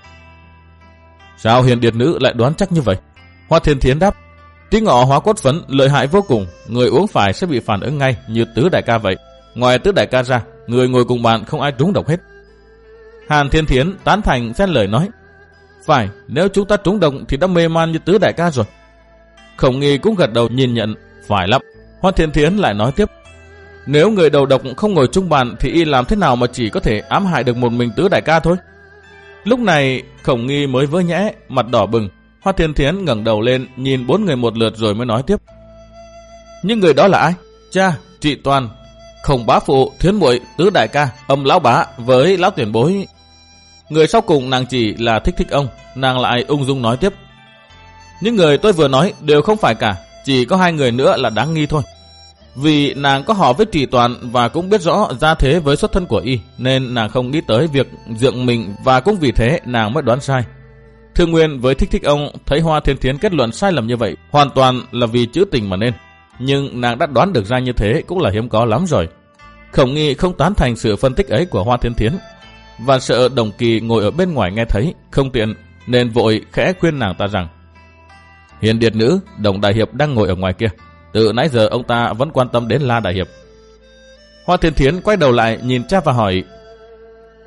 Sao Hiền Điệt Nữ lại đoán chắc như vậy? Hoa Thiên Thiến đáp: Tí ngọ hóa cốt phấn lợi hại vô cùng, người uống phải sẽ bị phản ứng ngay như Tứ đại ca vậy. Ngoài Tứ đại ca ra, người ngồi cùng bạn không ai trúng độc hết. Hàn Thiên Thiến tán thành xen lời nói: Phải, nếu chúng ta trúng độc thì đã mê man như Tứ đại ca rồi. Khổng Nghi cũng gật đầu nhìn nhận: Phải lắm. Hoa Thiên Thiến lại nói tiếp: Nếu người đầu độc không ngồi chung bàn thì y làm thế nào mà chỉ có thể ám hại được một mình Tứ đại ca thôi? Lúc này Khổng Nghi mới vỡ nhẽ, mặt đỏ bừng. Hoa Thiên Thiến ngẩng đầu lên nhìn bốn người một lượt rồi mới nói tiếp: Những người đó là ai? Cha, chị Toàn, Khổng bá phụ, Thiến muội, Tứ đại ca, Âm lão bá với lão tiền bối. Người sau cùng nàng chỉ là Thích Thích ông. Nàng lại ung dung nói tiếp: Những người tôi vừa nói đều không phải cả, chỉ có hai người nữa là đáng nghi thôi. Vì nàng có họ với Trì Toàn và cũng biết rõ gia thế với xuất thân của y, nên nàng không nghĩ tới việc dượng mình, và cũng vì thế nàng mới đoán sai. Thương Nguyên với Thích Thích ông thấy Hoa Thiên Thiến kết luận sai lầm như vậy hoàn toàn là vì chữ tình mà nên, nhưng nàng đã đoán được ra như thế cũng là hiếm có lắm rồi. Khổng Nghi không tán thành sự phân tích ấy của Hoa Thiên Thiến, và sợ Đồng Kỳ ngồi ở bên ngoài nghe thấy không tiện, nên vội khẽ khuyên nàng ta rằng: Hiền Điệt Nữ, Đồng đại hiệp đang ngồi ở ngoài kia, từ nãy giờ ông ta vẫn quan tâm đến La đại hiệp. Hoa Thiên Thiến quay đầu lại nhìn cha và hỏi: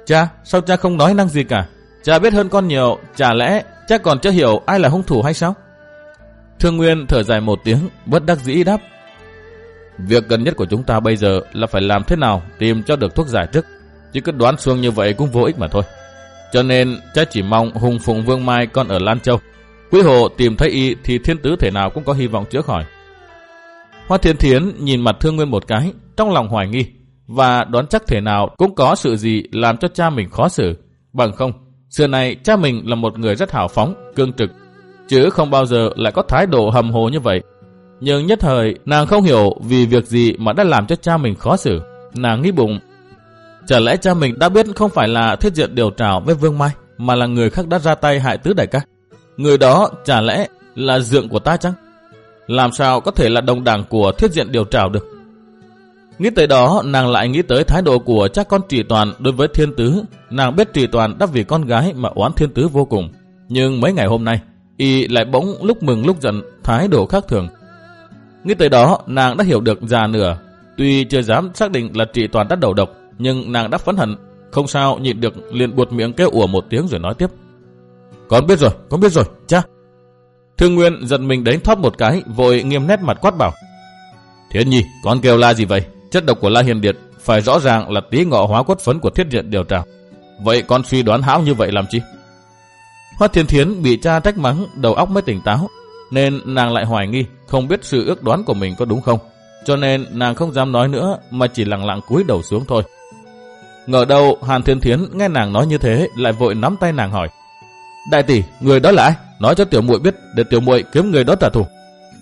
Cha, sao cha không nói năng gì cả? Cha biết hơn con nhiều, chả lẽ cha còn chưa hiểu ai là hung thủ hay sao? Thương Nguyên thở dài một tiếng, bất đắc dĩ đáp. Việc cần nhất của chúng ta bây giờ là phải làm thế nào tìm cho được thuốc giải trước, chứ cứ đoán suông như vậy cũng vô ích mà thôi. Cho nên cha chỉ mong Hùng Phụng Vương Mai còn ở Lan Châu. Quý hộ tìm thấy y thì thiên tứ thể nào cũng có hy vọng chữa khỏi. Hoa Thiên Thiến nhìn mặt Thương Nguyên một cái, trong lòng hoài nghi, và đoán chắc thể nào cũng có sự gì làm cho cha mình khó xử. Bằng không, xưa này cha mình là một người rất hào phóng, cương trực, chứ không bao giờ lại có thái độ hầm hồ như vậy. Nhưng nhất thời nàng không hiểu vì việc gì mà đã làm cho cha mình khó xử. Nàng nghĩ bụng, chả lẽ cha mình đã biết không phải là Thiết Diện điều trảo với Vương Mai, mà là người khác đã ra tay hại tứ đại ca? Người đó chả lẽ là dượng của ta chăng? Làm sao có thể là đồng đảng của Thiết Diện điều trảo được? Nghĩ tới đó, nàng lại nghĩ tới thái độ của cha con Trì Toàn đối với Thiên Tứ. Nàng biết Trì Toàn đã vì con gái mà oán Thiên Tứ vô cùng, nhưng mấy ngày hôm nay y lại bỗng lúc mừng lúc giận, thái độ khác thường. Nghĩ tới đó, nàng đã hiểu được già nửa. Tuy chưa dám xác định là Trì Toàn đã đầu độc, nhưng nàng đã phẫn hận, không sao nhịn được, liền buột miệng kêu ủa một tiếng rồi nói tiếp. Con biết rồi, con biết rồi, cha. Thương Nguyên giật mình đánh thóp một cái, vội nghiêm nét mặt quát bảo. Thiên Nhi, con kêu la gì vậy? Chất độc của La Hiền Điệt phải rõ ràng là tí ngọ hóa cốt phấn của Thiết Diện điều trảo. Vậy con suy đoán hão như vậy làm chi? Hoa Thiên Thiến bị cha trách mắng, đầu óc mới tỉnh táo, nên nàng lại hoài nghi, không biết sự ước đoán của mình có đúng không. Cho nên nàng không dám nói nữa, mà chỉ lặng lặng cúi đầu xuống thôi. Ngờ đâu Hàn Thiên Thiến nghe nàng nói như thế, lại vội nắm tay nàng hỏi. Đại tỷ, người đó là ai? Nói cho tiểu muội biết, để tiểu muội kiếm người đó trả thù.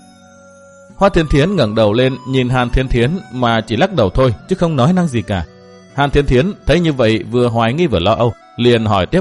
Hoa Thiên Thiến ngẩng đầu lên nhìn Hàn Thiên Thiến mà chỉ lắc đầu thôi, chứ không nói năng gì cả. Hàn Thiên Thiến thấy như vậy vừa hoài nghi vừa lo âu, liền hỏi tiếp.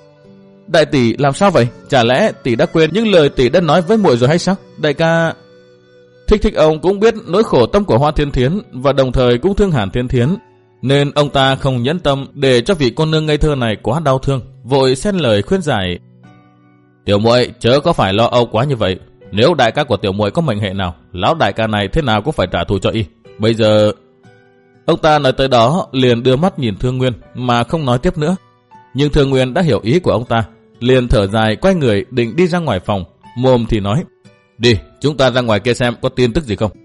Đại tỷ làm sao vậy? Chả lẽ tỷ đã quên những lời tỷ đã nói với muội rồi hay sao? Đại ca... Thích Thích ông cũng biết nỗi khổ tâm của Hoa Thiên Thiến và đồng thời cũng thương Hàn Thiên Thiến, nên ông ta không nhẫn tâm để cho vị cô nương ngây thơ này quá đau thương, vội xen lời khuyên giải. Tiểu muội chớ có phải lo âu quá như vậy. Nếu đại ca của tiểu muội có mệnh hệ nào, lão đại ca này thế nào cũng phải trả thù cho y. Bây giờ... Ông ta nói tới đó liền đưa mắt nhìn Thương Nguyên mà không nói tiếp nữa. Nhưng Thương Nguyên đã hiểu ý của ông ta, liền thở dài quay người định đi ra ngoài phòng, mồm thì nói. Đi, chúng ta ra ngoài kia xem có tin tức gì không.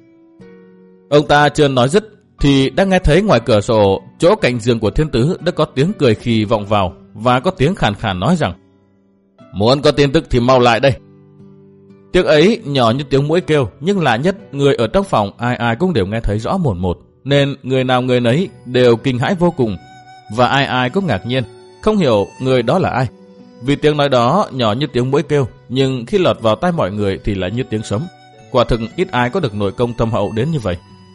Ông ta chưa nói dứt thì đã nghe thấy ngoài cửa sổ chỗ cạnh giường của Thiên Tứ đã có tiếng cười khì vọng vào, và có tiếng khàn khàn nói rằng: Muốn có tin tức thì mau lại đây. Tiếng ấy nhỏ như tiếng muỗi kêu, nhưng lạ nhất người ở trong phòng ai ai cũng đều nghe thấy rõ mồn một, nên người nào người nấy đều kinh hãi vô cùng, và ai ai cũng ngạc nhiên, không hiểu người đó là ai. Vì tiếng nói đó nhỏ như tiếng muỗi kêu, nhưng khi lọt vào tai mọi người thì lại như tiếng sấm. Quả thực ít ai có được nội công thâm hậu đến như vậy.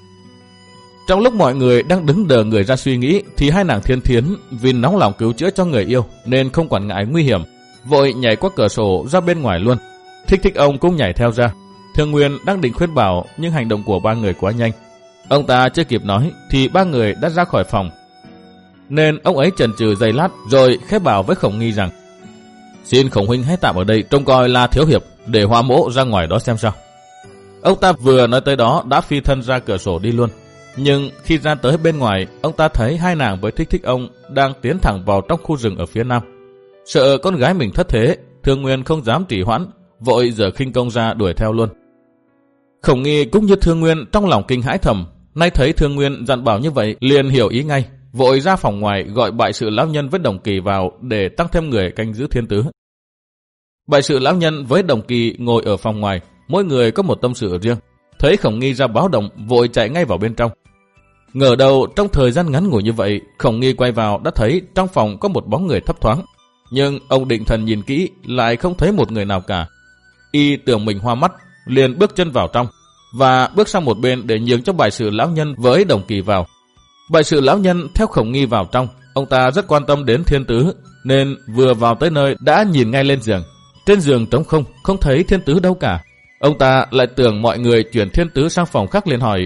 Trong lúc mọi người đang đứng đờ người ra suy nghĩ, thì hai nàng Thiên Thiến vì nóng lòng cứu chữa cho người yêu nên không quản ngại nguy hiểm, vội nhảy qua cửa sổ ra bên ngoài luôn. Thích Thích ông cũng nhảy theo ra. Thương Nguyên đang định khuyên bảo, nhưng hành động của ba người quá nhanh. Ông ta chưa kịp nói thì ba người đã ra khỏi phòng, nên ông ấy chần chừ giây lát rồi khẽ bảo với Khổng Nghi rằng: Xin Khổng huynh hãy tạm ở đây trông coi La thiếu hiệp, để Hoa mỗ ra ngoài đó xem sao. Ông ta vừa nói tới đó đã phi thân ra cửa sổ đi luôn. Nhưng khi ra tới bên ngoài, ông ta thấy hai nàng với Thích Thích ông đang tiến thẳng vào trong khu rừng ở phía nam. Sợ con gái mình thất thế, Thương Nguyên không dám trì hoãn, vội giở khinh công ra đuổi theo luôn. Khổng Nghi cũng như Thương Nguyên trong lòng kinh hãi thầm, nay thấy Thương Nguyên dặn bảo như vậy liền hiểu ý ngay, vội ra phòng ngoài gọi bại sự lão nhân với Đồng Kỳ vào để tăng thêm người canh giữ Thiên Tứ. Bại sự lão nhân với Đồng Kỳ ngồi ở phòng ngoài, mỗi người có một tâm sự riêng. Thấy Khổng Nghi ra báo động, vội chạy ngay vào bên trong. Ngờ đâu trong thời gian ngắn ngủi như vậy, Khổng Nghi quay vào đã thấy trong phòng có một bóng người thấp thoáng, nhưng ông định thần nhìn kỹ lại không thấy một người nào cả. Y tưởng mình hoa mắt, liền bước chân vào trong và bước sang một bên để nhường cho bại sự lão nhân với Đồng Kỳ vào. Bại sự lão nhân theo Khổng Nghi vào trong, ông ta rất quan tâm đến Thiên Tứ, nên vừa vào tới nơi đã nhìn ngay lên giường. Trên giường trống không, không thấy Thiên Tứ đâu cả. Ông ta lại tưởng mọi người chuyển Thiên Tứ sang phòng khác, liền hỏi: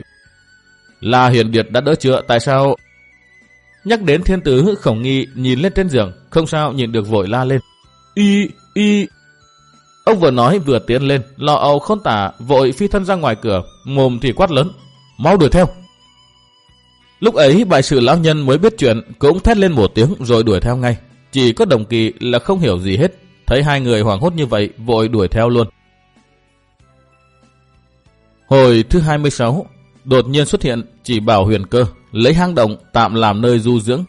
La Hiền Điệt đã đỡ chưa, tại sao? Nhắc đến Thiên Tứ, Khổng Nghi nhìn lên trên giường, không sao nhìn được vội la lên: Y, y. Ông vừa nói vừa tiến lên, lo âu khôn tả, vội phi thân ra ngoài cửa, mồm thì quát lớn: Mau đuổi theo. Lúc ấy bại sự lão nhân mới biết chuyện, cũng thét lên một tiếng rồi đuổi theo ngay. Chỉ có Đồng Kỳ là không hiểu gì hết, thấy hai người hoảng hốt như vậy vội đuổi theo luôn. Hồi thứ hai mươi sáu, đột nhiên xuất hiện chỉ bảo Huyền Cơ lấy hang động tạm làm nơi du dưỡng.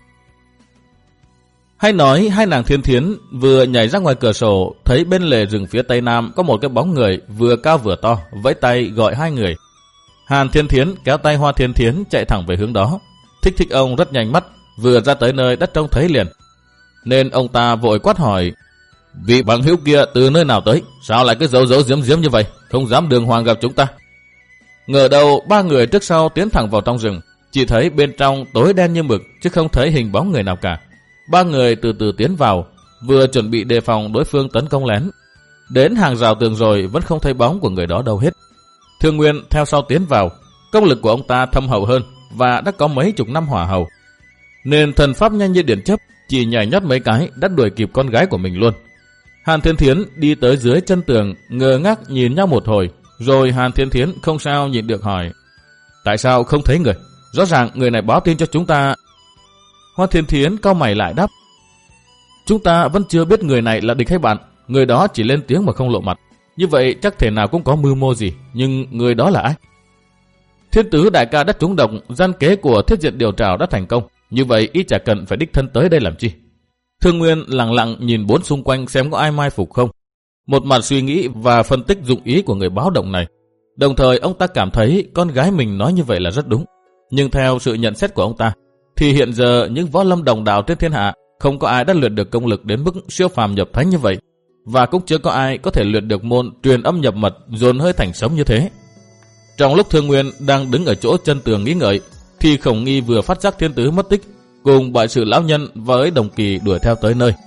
Hay nói hai nàng Thiên Thiến vừa nhảy ra ngoài cửa sổ, thấy bên lề rừng phía tây nam có một cái bóng người vừa cao vừa to, vẫy tay gọi hai người. Hàn Thiên Thiến kéo tay Hoa Thiên Thiến chạy thẳng về hướng đó. Thích Thích ông rất nhanh mắt, vừa ra tới nơi đã trông thấy liền, nên ông ta vội quát hỏi: vị bằng hữu kia từ nơi nào tới, sao lại cứ giấu giấu giếm giếm như vậy, không dám đường hoàng gặp chúng ta? Ngờ đâu ba người trước sau tiến thẳng vào trong rừng, chỉ thấy bên trong tối đen như mực chứ không thấy hình bóng người nào cả. Ba người từ từ tiến vào, vừa chuẩn bị đề phòng đối phương tấn công lén. Đến hàng rào tường rồi vẫn không thấy bóng của người đó đâu hết. Thương Nguyên theo sau tiến vào, công lực của ông ta thâm hậu hơn và đã có mấy chục năm hỏa hầu, nên thần pháp nhanh như điện chớp, chỉ nhảy nhót mấy cái đã đuổi kịp con gái của mình luôn. Hàn Thiên Thiến đi tới dưới chân tường, ngơ ngác nhìn nhau một hồi, rồi Hàn Thiên Thiến không sao nhịn được hỏi: tại sao không thấy người? Rõ ràng người này báo tin cho chúng ta. Hoa Thiên Thiến cau mày lại đáp: chúng ta vẫn chưa biết người này là địch hay bạn, người đó chỉ lên tiếng mà không lộ mặt. Như vậy chắc thể nào cũng có mưu mô gì, nhưng người đó là ai? Thiên Tứ đại ca đã trúng độc, gian kế của Thiết Diện Điều Trảo đã thành công, như vậy ý chả cần phải đích thân tới đây làm chi. Thương Nguyên lặng lặng nhìn bốn xung quanh xem có ai mai phục không, một mặt suy nghĩ và phân tích dụng ý của người báo động này. Đồng thời ông ta cảm thấy con gái mình nói như vậy là rất đúng. Nhưng theo sự nhận xét của ông ta, thì hiện giờ những võ lâm đồng đạo trên thiên hạ không có ai đã luyện được công lực đến mức siêu phàm nhập thánh như vậy, và cũng chưa có ai có thể luyện được môn truyền âm nhập mật dồn hơi thành sống như thế. Trong lúc Thương Nguyên đang đứng ở chỗ chân tường nghĩ ngợi, thì Khổng Nghi vừa phát giác Thiên Tứ mất tích, cùng bại sự lão nhân với Đồng Kỳ đuổi theo tới nơi.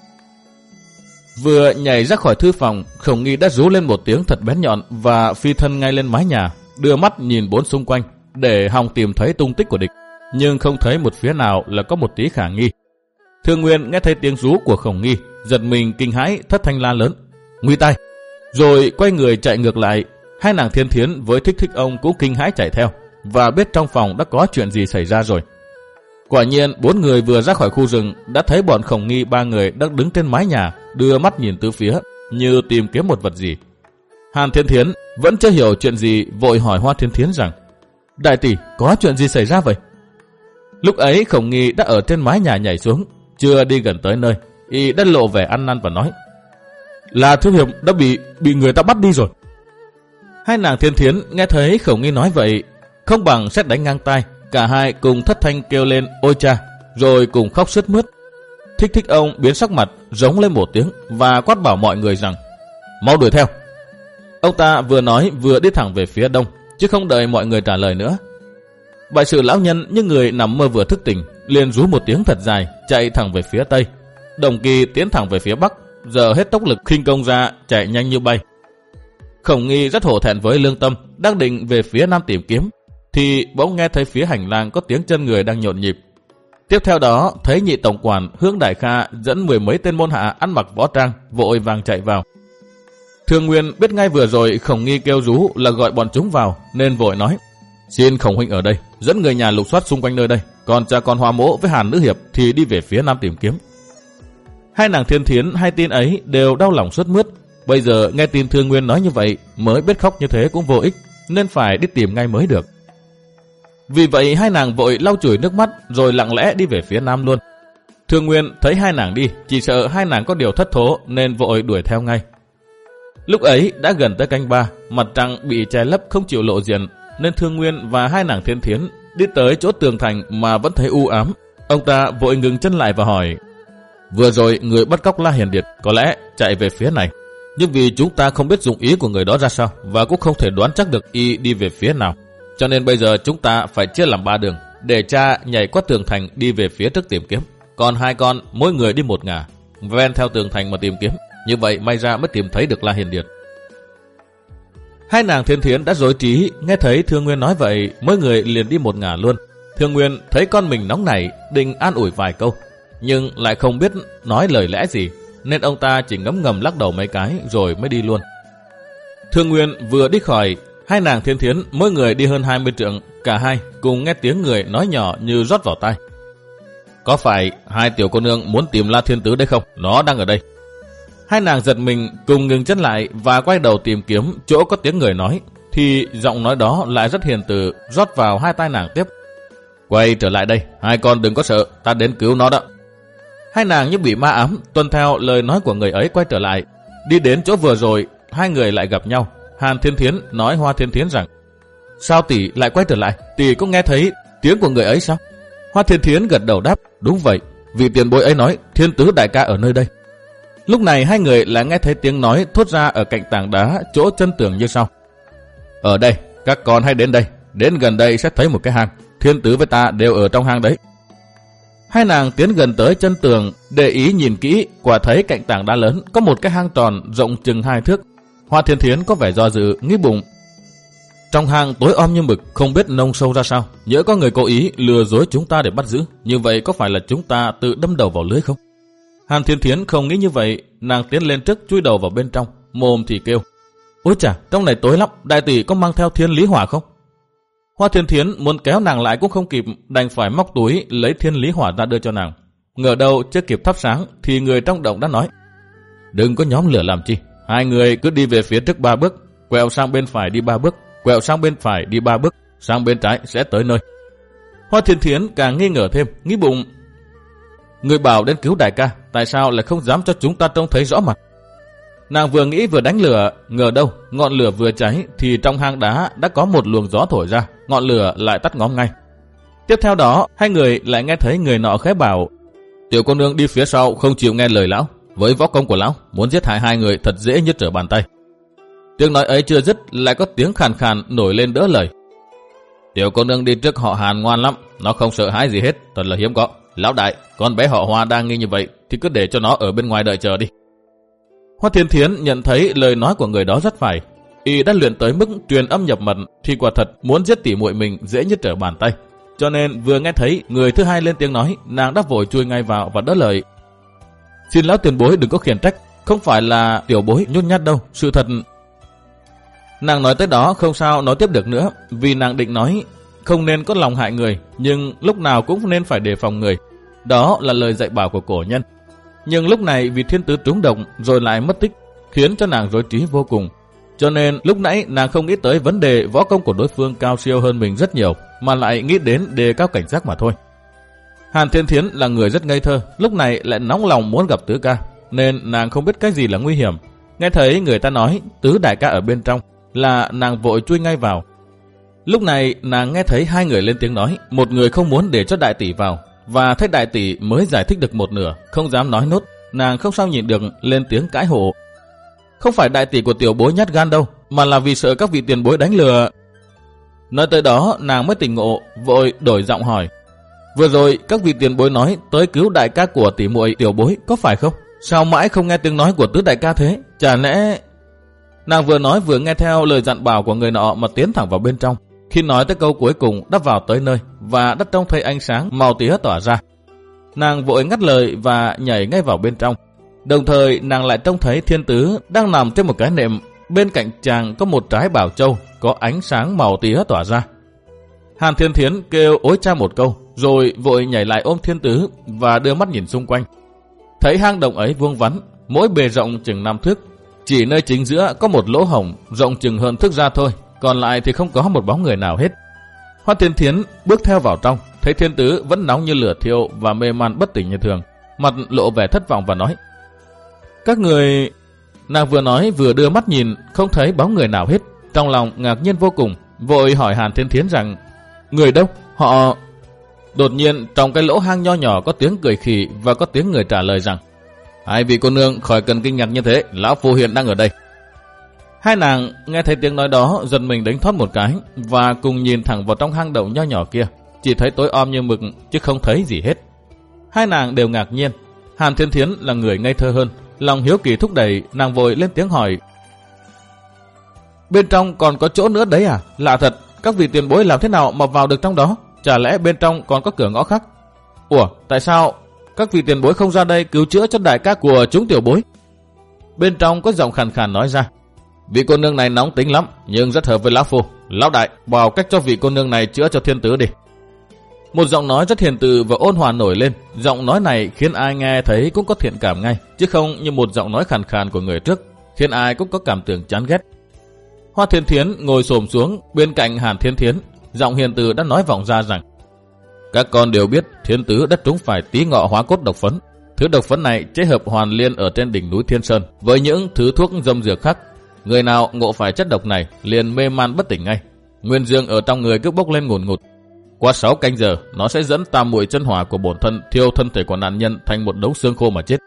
Vừa nhảy ra khỏi thư phòng, Khổng Nghi đã rú lên một tiếng thật bén nhọn và phi thân ngay lên mái nhà, đưa mắt nhìn bốn xung quanh để hòng tìm thấy tung tích của địch, nhưng không thấy một phía nào là có một tí khả nghi. Thương Nguyên nghe thấy tiếng rú của Khổng Nghi, giật mình kinh hãi, thất thanh la lớn: nguy tai! Rồi quay người chạy ngược lại. Hai nàng Thiên Thiến với Thích Thích ông cũng kinh hãi chạy theo, và biết trong phòng đã có chuyện gì xảy ra rồi. Quả nhiên bốn người vừa ra khỏi khu rừng đã thấy bọn Khổng Nghi ba người đang đứng trên mái nhà, đưa mắt nhìn tứ phía như tìm kiếm một vật gì. Hàn Thiên Thiến vẫn chưa hiểu chuyện gì, vội hỏi Hoa Thiên Thiến rằng: đại tỷ, có chuyện gì xảy ra vậy? Lúc ấy Khổng Nghi đã ở trên mái nhà nhảy xuống, chưa đi gần tới nơi, y đã lộ vẻ ăn năn và nói: là Thiếu Hiệp đã bị bị người ta bắt đi rồi. Hai nàng Thiên Thiến nghe thấy Khổng Nghi nói vậy, không bằng sét đánh ngang tai, cả hai cùng thất thanh kêu lên ôi cha, rồi cùng khóc sướt mướt. Thích Thích ông biến sắc mặt, rống lên một tiếng và quát bảo mọi người rằng: mau đuổi theo. Ông ta vừa nói vừa đi thẳng về phía đông, chứ không đợi mọi người trả lời nữa. Bại sự lão nhân như người nằm mơ vừa thức tỉnh, liền rú một tiếng thật dài, chạy thẳng về phía tây. Đồng Kỳ tiến thẳng về phía bắc, giờ hết tốc lực khinh công ra, chạy nhanh như bay. Khổng Nghi rất hổ thẹn với lương tâm, đang định về phía nam tìm kiếm, thì bỗng nghe thấy phía hành lang có tiếng chân người đang nhộn nhịp. Tiếp theo đó thấy nhị tổng quản Hướng Đại Kha dẫn mười mấy tên môn hạ ăn mặc võ trang vội vàng chạy vào. Thương Nguyên biết ngay vừa rồi Khổng Nghi kêu rú là gọi bọn chúng vào, nên vội nói: xin Khổng huynh ở đây dẫn người nhà lục soát xung quanh nơi đây, còn cha con Hoa Mỗ với Hàn nữ hiệp thì đi về phía nam tìm kiếm. Hai nàng Thiên Thiến hay tin ấy đều đau lòng sướt mướt. Bây giờ nghe tin Thương Nguyên nói như vậy, mới biết khóc như thế cũng vô ích, nên phải đi tìm ngay mới được. Vì vậy hai nàng vội lau chùi nước mắt, rồi lặng lẽ đi về phía nam luôn. Thương Nguyên thấy hai nàng đi, chỉ sợ hai nàng có điều thất thố, nên vội đuổi theo ngay. Lúc ấy đã gần tới canh ba, mặt trăng bị che lấp không chịu lộ diện, nên Thương Nguyên và hai nàng Thiên Thiến đi tới chỗ tường thành mà vẫn thấy u ám. Ông ta vội ngừng chân lại và hỏi: vừa rồi người bắt cóc La Hiền Điệt có lẽ chạy về phía này, nhưng vì chúng ta không biết dụng ý của người đó ra sao, và cũng không thể đoán chắc được y đi về phía nào, cho nên bây giờ chúng ta phải chia làm ba đường, để cha nhảy qua tường thành đi về phía trước tìm kiếm, còn hai con mỗi người đi một ngả, ven theo tường thành mà tìm kiếm. Như vậy may ra mới tìm thấy được La Hiền Điệt. Hai nàng Thiên Thiến đã rối trí, nghe thấy Thương Nguyên nói vậy, mỗi người liền đi một ngả luôn. Thương Nguyên thấy con mình nóng nảy, định an ủi vài câu, nhưng lại không biết nói lời lẽ gì, nên ông ta chỉ ngấm ngầm lắc đầu mấy cái rồi mới đi luôn. Thương Nguyên vừa đi khỏi, Hai nàng Thiên Thiến mỗi người đi hơn hai mươi trượng, cả hai cùng nghe tiếng người nói nhỏ như rót vào tai. Có phải hai tiểu cô nương muốn tìm La Thiên Tứ đây không? Nó đang ở đây. Hai nàng giật mình cùng ngừng chân lại và quay đầu tìm kiếm chỗ có tiếng người nói, thì giọng nói đó lại rất hiền từ rót vào hai tai nàng tiếp. Quay trở lại đây, hai con đừng có sợ, ta đến cứu nó đó. Hai nàng như bị ma ám, tuân theo lời nói của người ấy quay trở lại. Đi đến chỗ vừa rồi, hai người lại gặp nhau. Hàn Thiên Thiến nói Hoa Thiên Thiến rằng, sao tỷ lại quay trở lại? Tỷ có nghe thấy tiếng của người ấy sao? Hoa Thiên Thiến gật đầu đáp, đúng vậy, vì tiền bối ấy nói Thiên Tứ đại ca ở nơi đây. Lúc này hai người lại nghe thấy tiếng nói thốt ra ở cạnh tảng đá chỗ chân tường như sau. Ở đây, các con hãy đến đây, đến gần đây sẽ thấy một cái hang. Thiên Tứ với ta đều ở trong hang đấy. Hai nàng tiến gần tới chân tường, để ý nhìn kỹ, quả thấy cạnh tảng đá lớn có một cái hang tròn rộng chừng hai thước. Hoa Thiên Thiến có vẻ do dự, nghĩ bụng. Trong hang tối om như mực, không biết nông sâu ra sao. Nhỡ có người cố ý lừa dối chúng ta để bắt giữ, như vậy có phải là chúng ta tự đâm đầu vào lưới không? Hàn Thiên Thiến không nghĩ như vậy, nàng tiến lên trước chui đầu vào bên trong, mồm thì kêu. Ôi chà, trong này tối lắm, đại tỷ có mang theo thiên lý hỏa không? Hoa Thiên Thiến muốn kéo nàng lại cũng không kịp, đành phải móc túi lấy thiên lý hỏa ra đưa cho nàng. Ngờ đâu chưa kịp thắp sáng thì người trong động đã nói. Đừng có nhóm lửa làm chi, hai người cứ đi về phía trước ba bước, quẹo sang bên phải đi ba bước, quẹo sang bên phải đi ba bước, sang bên trái sẽ tới nơi. Hoa Thiên Thiến càng nghi ngờ thêm, nghĩ bụng. Người bảo đến cứu đại ca, tại sao lại không dám cho chúng ta trông thấy rõ mặt? Nàng vừa nghĩ vừa đánh lửa, ngờ đâu ngọn lửa vừa cháy thì trong hang đá đã có một luồng gió thổi ra, ngọn lửa lại tắt ngóm ngay. Tiếp theo đó, hai người lại nghe thấy người nọ khẽ bảo, tiểu cô nương đi phía sau không chịu nghe lời lão, với võ công của lão muốn giết hại hai người thật dễ như trở bàn tay. Tiếng nói ấy chưa dứt lại có tiếng khàn khàn nổi lên đỡ lời. Tiểu cô nương đi trước họ Hàn ngoan lắm, nó không sợ hãi gì hết, thật là hiếm có. Lão đại, con bé họ Hoa đang nghi như vậy thì cứ để cho nó ở bên ngoài đợi chờ đi. Hoa Thiên Thiến nhận thấy lời nói của người đó rất phải. Y đã luyện tới mức truyền âm nhập mật thì quả thật muốn giết tỉ muội mình dễ như trở bàn tay. Cho nên vừa nghe thấy người thứ hai lên tiếng nói, nàng đã vội chui ngay vào và đỡ lời. Xin lão tiền bối đừng có khiển trách, không phải là tiểu bối nhút nhát đâu, sự thật. Nàng nói tới đó không sao nói tiếp được nữa, vì nàng định nói không nên có lòng hại người, nhưng lúc nào cũng nên phải đề phòng người. Đó là lời dạy bảo của cổ nhân. Nhưng lúc này vì Thiên Tứ trúng độc rồi lại mất tích, khiến cho nàng rối trí vô cùng. Cho nên lúc nãy nàng không nghĩ tới vấn đề võ công của đối phương cao siêu hơn mình rất nhiều, mà lại nghĩ đến đề cao cảnh giác mà thôi. Hàn Thiên Thiến là người rất ngây thơ, lúc này lại nóng lòng muốn gặp Tứ ca, nên nàng không biết cái gì là nguy hiểm. Nghe thấy người ta nói Tứ đại ca ở bên trong là nàng vội chui ngay vào. Lúc này nàng nghe thấy hai người lên tiếng nói, một người không muốn để cho đại tỷ vào, và thấy đại tỷ mới giải thích được một nửa, không dám nói nốt, nàng không sao nhịn được lên tiếng cãi hộ. Không phải đại tỷ của tiểu bối nhát gan đâu, mà là vì sợ các vị tiền bối đánh lừa. Nói tới đó nàng mới tỉnh ngộ, vội đổi giọng hỏi. Vừa rồi các vị tiền bối nói tới cứu đại ca của tỷ muội tiểu bối có phải không? Sao mãi không nghe tiếng nói của Tứ đại ca thế? Chả lẽ... Nàng vừa nói vừa nghe theo lời dặn bảo của người nọ mà tiến thẳng vào bên trong. Khi nói tới câu cuối cùng đã vào tới nơi và đã trông thấy ánh sáng màu tía tỏa ra. Nàng vội ngắt lời và nhảy ngay vào bên trong. Đồng thời nàng lại trông thấy Thiên Tứ đang nằm trên một cái nệm, bên cạnh chàng có một trái bảo châu có ánh sáng màu tía tỏa ra. Hàn Thiên Thiến kêu ối cha một câu, rồi vội nhảy lại ôm Thiên Tứ và đưa mắt nhìn xung quanh. Thấy hang động ấy vuông vắn, mỗi bề rộng chừng năm thước, chỉ nơi chính giữa có một lỗ hổng rộng chừng hơn thước ra thôi, còn lại thì không có một bóng người nào hết. Hoa Thiên Thiến bước theo vào trong, thấy Thiên Tứ vẫn nóng như lửa thiêu và mê man bất tỉnh như thường, mặt lộ vẻ thất vọng và nói: "Các người..." Nàng vừa nói vừa đưa mắt nhìn, không thấy bóng người nào hết, trong lòng ngạc nhiên vô cùng, vội hỏi Hàn Thiên Thiến rằng: "Người đâu? Họ..." Đột nhiên trong cái lỗ hang nho nhỏ có tiếng cười khì và có tiếng người trả lời rằng: "Hai vị cô nương khỏi cần kinh ngạc như thế, lão phu hiện đang ở đây." Hai nàng nghe thấy tiếng nói đó giật mình đánh thoát một cái và cùng nhìn thẳng vào trong hang động nho nhỏ kia, chỉ thấy tối om như mực chứ không thấy gì hết. Hai nàng đều ngạc nhiên. Hàn Thiên Thiến là người ngây thơ hơn, lòng hiếu kỳ thúc đẩy, nàng vội lên tiếng hỏi: "Bên trong còn có chỗ nữa đấy à? Lạ thật, các vị tiền bối làm thế nào mà vào được trong đó? Chả lẽ bên trong còn có cửa ngõ khác? Ủa, tại sao các vị tiền bối không ra đây cứu chữa cho đại ca của chúng tiểu bối?" Bên trong có giọng khàn khàn nói ra: Vị cô nương này nóng tính lắm, nhưng rất hợp với lão phu. Lão đại, bảo cách cho vị cô nương này chữa cho thiên tứ đi. Một giọng nói rất hiền từ và ôn hòa nổi lên. Giọng nói này khiến ai nghe thấy cũng có thiện cảm ngay, chứ không như một giọng nói khàn khàn của người trước, khiến ai cũng có cảm tưởng chán ghét. Hoa Thiên Thiến ngồi xổm xuống bên cạnh Hàn Thiên Thiến, giọng hiền từ đã nói vọng ra rằng: các con đều biết thiên tứ đã trúng phải tí ngọ hóa cốt độc phấn. Thứ độc phấn này chế hợp hoàn liên ở trên đỉnh núi Thiên Sơn với những thứ thuốc dâm dược khác. Người nào ngộ phải chất độc này liền mê man bất tỉnh ngay. Nguyên dương ở trong người cứ bốc lên ngùn ngụt. Qua sáu canh giờ, nó sẽ dẫn tam muội chân hỏa của bổn thân thiêu thân thể của nạn nhân thành một đống xương khô mà chết.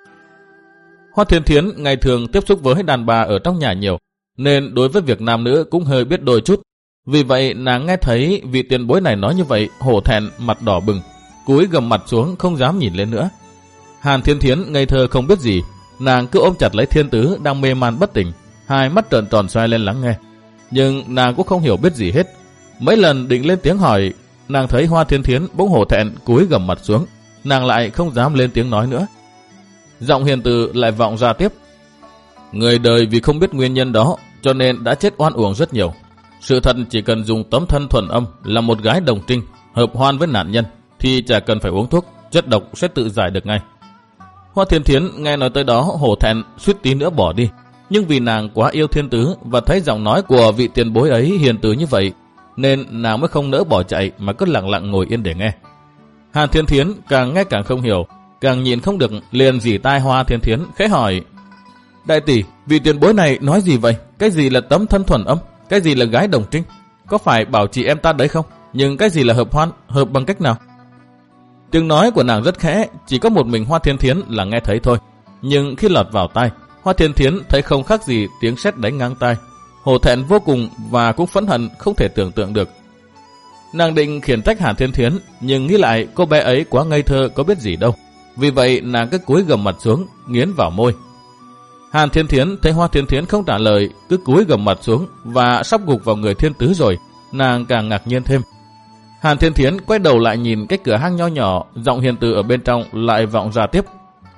Hoa Thiên Thiến ngày thường tiếp xúc với đàn bà ở trong nhà nhiều, nên đối với việc nam nữ cũng hơi biết đôi chút. Vì vậy nàng nghe thấy vị tiền bối này nói như vậy, hổ thẹn mặt đỏ bừng, cúi gầm mặt xuống không dám nhìn lên nữa. Hàn Thiên Thiến ngây thơ không biết gì, nàng cứ ôm chặt lấy thiên tứ đang mê man bất tỉnh, hai mắt trợn tròn xoay lên lắng nghe. Nhưng nàng cũng không hiểu biết gì hết. Mấy lần định lên tiếng hỏi, nàng thấy Hoa Thiên Thiến bỗng hổ thẹn cúi gầm mặt xuống, nàng lại không dám lên tiếng nói nữa. Giọng hiền từ lại vọng ra tiếp: người đời vì không biết nguyên nhân đó cho nên đã chết oan uổng rất nhiều. Sự thật chỉ cần dùng tấm thân thuần âm là một gái đồng trinh hợp hoan với nạn nhân thì chả cần phải uống thuốc, chất độc sẽ tự giải được ngay. Hoa Thiên Thiến nghe nói tới đó hổ thẹn suýt tí nữa bỏ đi, nhưng vì nàng quá yêu thiên tứ và thấy giọng nói của vị tiền bối ấy hiền từ như vậy, nên nàng mới không nỡ bỏ chạy mà cứ lặng lặng ngồi yên để nghe. Hàn Thiên Thiến càng nghe càng không hiểu, càng nhìn không được, liền rỉ tai Hoa Thiên Thiến khẽ hỏi: đại tỷ, vị tiền bối này nói gì vậy? Cái gì là tấm thân thuần âm? Cái gì là gái đồng trinh? Có phải bảo chị em ta đấy không? Nhưng cái gì là hợp hoan? Hợp bằng cách nào? Tiếng nói của nàng rất khẽ, chỉ có một mình Hoa Thiên Thiến là nghe thấy thôi. Nhưng khi lọt vào tai, Hoa Thiên Thiến thấy không khác gì tiếng sét đánh ngang tai. Hổ thẹn vô cùng và cũng phẫn hận không thể tưởng tượng được. Nàng định khiển trách Hàn Thiên Thiến, nhưng nghĩ lại cô bé ấy quá ngây thơ có biết gì đâu. Vì vậy nàng cứ cúi gầm mặt xuống, nghiến vào môi. Hàn Thiên Thiến thấy Hoa Thiên Thiến không trả lời, cứ cúi gầm mặt xuống và sắp gục vào người thiên tứ rồi, nàng càng ngạc nhiên thêm. Hàn Thiên Thiến quay đầu lại nhìn cái cửa hang nho nhỏ, giọng hiền từ ở bên trong lại vọng ra tiếp: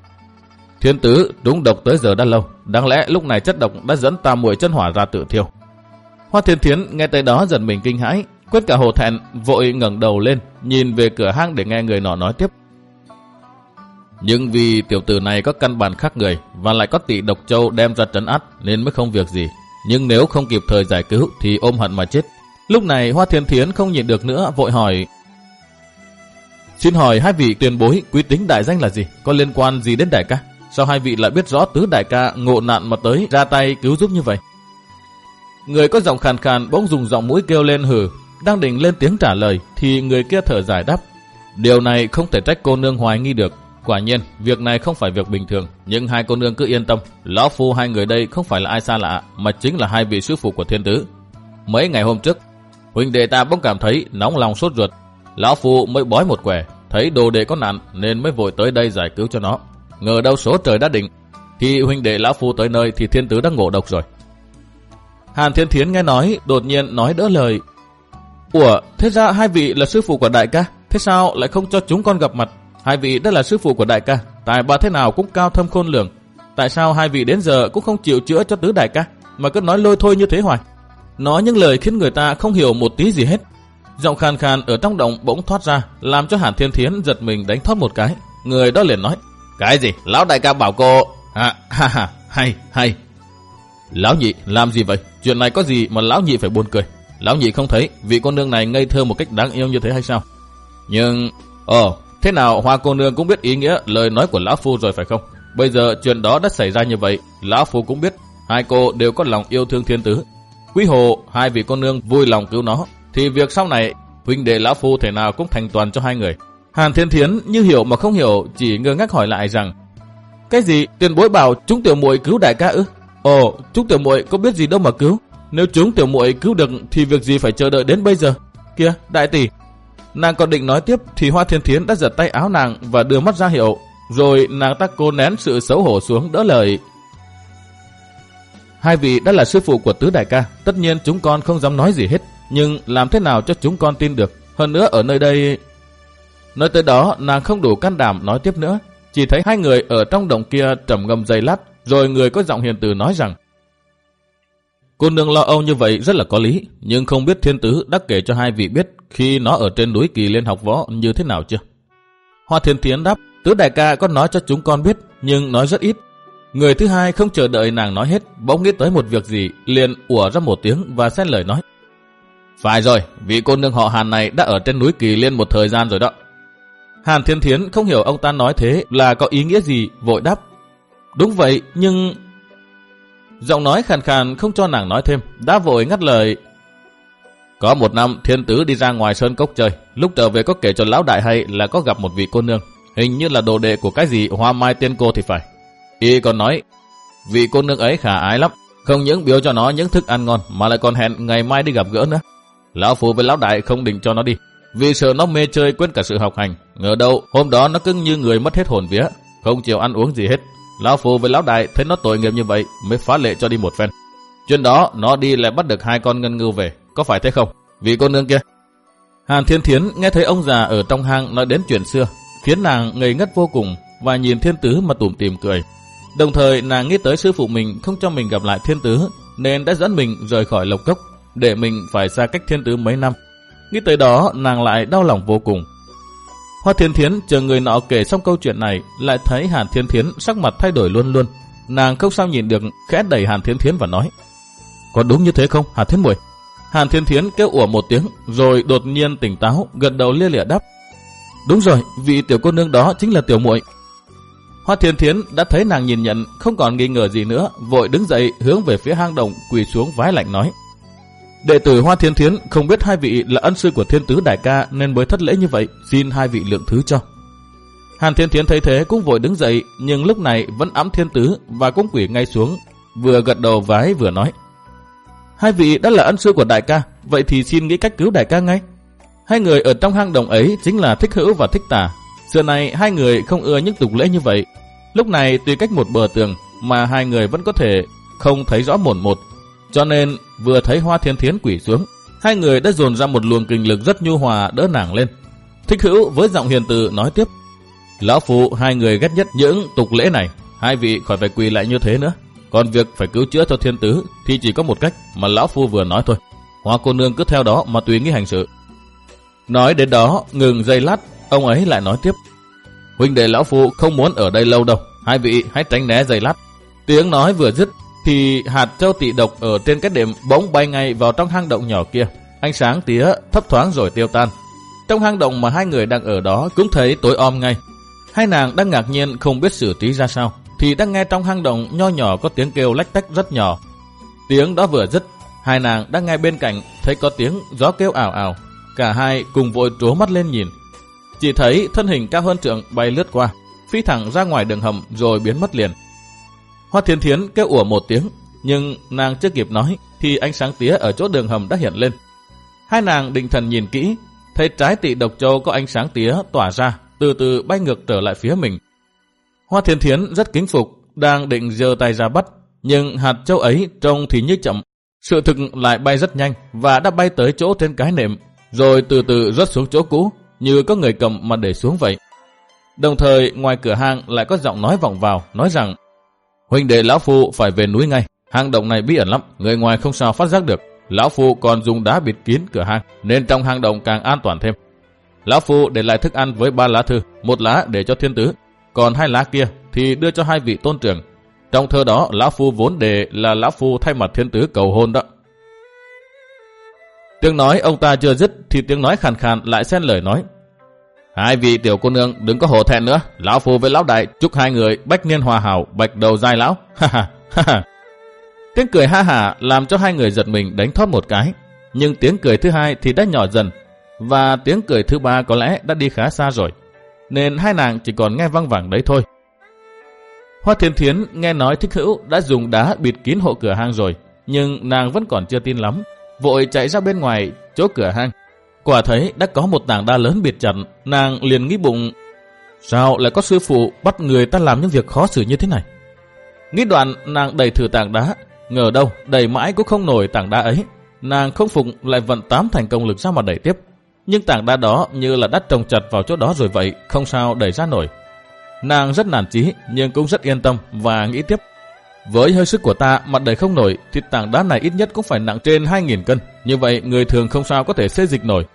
thiên tứ trúng độc tới giờ đã lâu, đáng lẽ lúc này chất độc đã dẫn tam muội chân hỏa ra tự thiêu. Hoa Thiên Thiến nghe tới đó giật mình kinh hãi, quét cả hổ thẹn, vội ngẩng đầu lên nhìn về cửa hang để nghe người nọ nói tiếp: nhưng vì tiểu tử này có căn bản khác người và lại có tỷ độc châu đem ra trấn át nên mới không việc gì, nhưng nếu không kịp thời giải cứu thì ôm hận mà chết. Lúc này Hoa Thiên Thiến không nhịn được nữa, vội hỏi: xin hỏi hai vị tiền bối quý tính đại danh là gì, có liên quan gì đến đại ca? Sao hai vị lại biết rõ tứ đại ca ngộ nạn mà tới ra tay cứu giúp như vậy? Người có giọng khàn khàn bỗng dùng giọng mũi kêu lên hừ, đang định lên tiếng trả lời thì người kia thở dài đáp: điều này không thể trách cô nương hoài nghi được. Quả nhiên việc này không phải việc bình thường, nhưng hai cô nương cứ yên tâm, lão phu hai người đây không phải là ai xa lạ, mà chính là hai vị sư phụ của thiên tứ. Mấy ngày hôm trước, huynh đệ ta bỗng cảm thấy nóng lòng sốt ruột, lão phu mới bói một quẻ, thấy đồ đệ có nạn nên mới vội tới đây giải cứu cho nó. Ngờ đâu số trời đã định, khi huynh đệ lão phu tới nơi thì thiên tứ đã ngộ độc rồi. Hàn Thiên Thiến nghe nói, đột nhiên nói đỡ lời: ủa, thế ra hai vị là sư phụ của đại ca, thế sao lại không cho chúng con gặp mặt? Hai vị đã là sư phụ của đại ca, tài ba thế nào cũng cao thâm khôn lường, tại sao hai vị đến giờ cũng không chịu chữa cho tứ đại ca mà cứ nói lôi thôi như thế hoài? Nói những lời khiến người ta không hiểu một tí gì hết. Giọng khàn khàn ở trong động bỗng thoát ra, làm cho Hàn Thiên Thiến giật mình đánh thoát một cái. Người đó liền nói: cái gì? Lão đại ca bảo cô... À, ha ha, hay, hay. Lão nhị, làm gì vậy? Chuyện này có gì mà lão nhị phải buồn cười? Lão nhị không thấy vị cô nương này ngây thơ một cách đáng yêu như thế hay sao? Nhưng... Ồ, thế nào Hoa cô nương cũng biết ý nghĩa lời nói của lão phu rồi phải không? Bây giờ chuyện đó đã xảy ra như vậy, lão phu cũng biết hai cô đều có lòng yêu thương thiên tứ. Quý hồ hai vị cô nương vui lòng cứu nó, thì việc sau này huynh đệ lão phu thể nào cũng thành toàn cho hai người. Hàn Thiên Thiến như hiểu mà không hiểu, chỉ ngơ ngác hỏi lại rằng: cái gì? Tiền bối bảo chúng tiểu muội cứu đại ca ư? Ồ, chúng tiểu muội có biết gì đâu mà cứu. Nếu chúng tiểu muội cứu được thì việc gì phải chờ đợi đến bây giờ? Kìa, đại tỷ. Nàng còn định nói tiếp thì Hoa Thiên Thiến đã giật tay áo nàng và đưa mắt ra hiệu, rồi nàng ta cố nén sự xấu hổ xuống đỡ lời: hai vị đã là sư phụ của tứ đại ca, tất nhiên chúng con không dám nói gì hết, nhưng làm thế nào cho chúng con tin được? Hơn nữa ở nơi đây... Nói tới đó nàng không đủ can đảm nói tiếp nữa, chỉ thấy hai người ở trong động kia trầm ngâm giây lát, rồi người có giọng hiền từ nói rằng: Cô nương lo âu như vậy rất là có lý, nhưng không biết thiên tứ đã kể cho hai vị biết khi nó ở trên núi Kỳ Liên học võ như thế nào chưa? Hoa Thiên Thiến đáp, tứ đại ca có nói cho chúng con biết, nhưng nói rất ít. Người thứ hai không chờ đợi nàng nói hết, bỗng nghĩ tới một việc gì, liền ủa ra một tiếng và xen lời nói. Phải rồi, vị cô nương họ Hàn này đã ở trên núi Kỳ Liên một thời gian rồi đó. Hàn Thiên Thiến không hiểu ông ta nói thế là có ý nghĩa gì, vội đáp. Đúng vậy, nhưng... Giọng nói khàn khàn không cho nàng nói thêm, đã vội ngắt lời. Có một năm thiên tứ đi ra ngoài sơn cốc chơi, lúc trở về có kể cho lão đại hay là có gặp một vị cô nương, hình như là đồ đệ của cái gì Hoa Mai Tiên Cô thì phải. Y còn nói vị cô nương ấy khả ái lắm, không những biếu cho nó những thức ăn ngon mà lại còn hẹn ngày mai đi gặp gỡ nữa. Lão phu với lão đại không định cho nó đi, vì sợ nó mê chơi quên cả sự học hành. Ngờ đâu hôm đó nó cứ như người mất hết hồn vía, không chịu ăn uống gì hết. Lão phu với lão đại thấy nó tội nghiệp như vậy mới phá lệ cho đi một phen. Chuyện đó nó đi lại bắt được hai con ngân ngưu về, có phải thế không, vị cô nương kia? Hàn Thiên Thiến nghe thấy ông già ở trong hang nói đến chuyện xưa, khiến nàng ngây ngất vô cùng và nhìn thiên tứ mà tủm tỉm cười. Đồng thời nàng nghĩ tới sư phụ mình không cho mình gặp lại thiên tứ, nên đã dẫn mình rời khỏi Lộc Cốc, để mình phải xa cách thiên tứ mấy năm. Nghĩ tới đó nàng lại đau lòng vô cùng. Hoa Thiên Thiến chờ người nọ kể xong câu chuyện này, lại thấy Hàn Thiên Thiến sắc mặt thay đổi luôn luôn. Nàng không sao nhìn được, khẽ đẩy Hàn Thiên Thiến và nói: có đúng như thế không, Hàn Thiên Muội? Hàn Thiên Thiến kêu ủa một tiếng, rồi đột nhiên tỉnh táo, gật đầu lia lịa đáp: đúng rồi, vị tiểu cô nương đó chính là tiểu muội. Hoa Thiên Thiến đã thấy nàng nhìn nhận, không còn nghi ngờ gì nữa, vội đứng dậy hướng về phía hang động, quỳ xuống vái lạy nói: đệ tử Hoa Thiên Thiến không biết hai vị là ân sư của thiên tứ đại ca nên mới thất lễ như vậy, xin hai vị lượng thứ cho. Hàn Thiên Thiến thấy thế cũng vội đứng dậy, nhưng lúc này vẫn ẵm thiên tứ và cũng quỳ ngay xuống, vừa gật đầu vái vừa nói: hai vị đã là ân sư của đại ca, vậy thì xin nghĩ cách cứu đại ca ngay. Hai người ở trong hang động ấy chính là Thích Hữu và Thích Tà. Xưa này hai người không ưa những tục lễ như vậy. Lúc này tuy cách một bờ tường mà hai người vẫn có thể không thấy rõ mồn một, cho nên vừa thấy Hoa Thiên Thiến quỳ xuống, hai người đã dồn ra một luồng kinh lực rất nhu hòa đỡ nàng lên. Thích Hữu với giọng hiền từ nói tiếp: lão phu hai người ghét nhất những tục lễ này, hai vị khỏi phải quỳ lại như thế nữa. Còn việc phải cứu chữa cho thiên tứ thì chỉ có một cách mà lão phu vừa nói thôi. Hoa cô nương cứ theo đó mà tùy nghĩ hành sự. Nói đến đó ngừng giây lát, ông ấy lại nói tiếp: huynh đệ lão phu không muốn ở đây lâu đâu, hai vị hãy tránh né giây lát. Tiếng nói vừa dứt thì hạt châu tị độc ở trên cái đệm bỗng bay ngay vào trong hang động nhỏ kia. Ánh sáng tía thấp thoáng rồi tiêu tan. Trong hang động mà hai người đang ở đó cũng thấy tối om ngay. Hai nàng đang ngạc nhiên không biết xử trí ra sao, thì đang nghe trong hang động nho nhỏ có tiếng kêu lách tách rất nhỏ. Tiếng đó vừa dứt, hai nàng đang nghe bên cạnh thấy có tiếng gió kêu ảo ảo. Cả hai cùng vội trố mắt lên nhìn, chỉ thấy thân hình cao hơn trượng bay lướt qua, phi thẳng ra ngoài đường hầm rồi biến mất liền. Hoa Thiên Thiến kêu ủa một tiếng, nhưng nàng chưa kịp nói thì ánh sáng tía ở chỗ đường hầm đã hiện lên. Hai nàng định thần nhìn kỹ, thấy trái tị độc châu có ánh sáng tía tỏa ra, từ từ bay ngược trở lại phía mình. Hoa Thiên Thiến rất kính phục, đang định giơ tay ra bắt, nhưng hạt châu ấy trông thì như chậm, sự thực lại bay rất nhanh và đã bay tới chỗ trên cái nệm, rồi từ từ rớt xuống chỗ cũ, như có người cầm mà để xuống vậy. Đồng thời ngoài cửa hang lại có giọng nói vọng vào, nói rằng: huynh đệ lão phu phải về núi ngay, hang động này bí ẩn lắm, người ngoài không sao phát giác được. Lão phu còn dùng đá bịt kín cửa hang, nên trong hang động càng an toàn thêm. Lão phu để lại thức ăn với ba lá thư, một lá để cho thiên tứ, còn hai lá kia thì đưa cho hai vị tôn trưởng. Trong thơ đó lão phu vốn đề là lão phu thay mặt thiên tứ cầu hôn đó. Tiếng nói ông ta chưa dứt thì tiếng nói khàn khàn lại xen lời nói: hai vị tiểu cô nương đừng có hổ thẹn nữa, lão phu với lão đại chúc hai người bách niên hòa hảo, bạch đầu giai lão. Ha ha ha ha. Tiếng cười ha hả làm cho hai người giật mình đánh thót một cái, nhưng tiếng cười thứ hai thì đã nhỏ dần, và tiếng cười thứ ba có lẽ đã đi khá xa rồi, nên hai nàng chỉ còn nghe văng vẳng đấy thôi. Hoa Thiên Thiến nghe nói Thích Hữu đã dùng đá bịt kín hộ cửa hang rồi, nhưng nàng vẫn còn chưa tin lắm, vội chạy ra bên ngoài chỗ cửa hang. Quả thấy đã có một tảng đá lớn bịt chặt, nàng liền nghĩ bụng: sao lại có sư phụ bắt người ta làm những việc khó xử như thế này? Nghĩ đoạn nàng đẩy thử tảng đá, ngờ đâu đẩy mãi cũng không nổi tảng đá ấy. Nàng không phục lại vận tám thành công lực ra mà đẩy tiếp, nhưng tảng đá đó như là đắt trồng chặt vào chỗ đó rồi vậy, không sao đẩy ra nổi. Nàng rất nản chí nhưng cũng rất yên tâm và nghĩ tiếp: Với hơi sức của ta mặt đầy không nổi thì tảng đá này ít nhất cũng phải nặng trên hai nghìn cân. Như vậy người thường không sao có thể xê dịch nổi.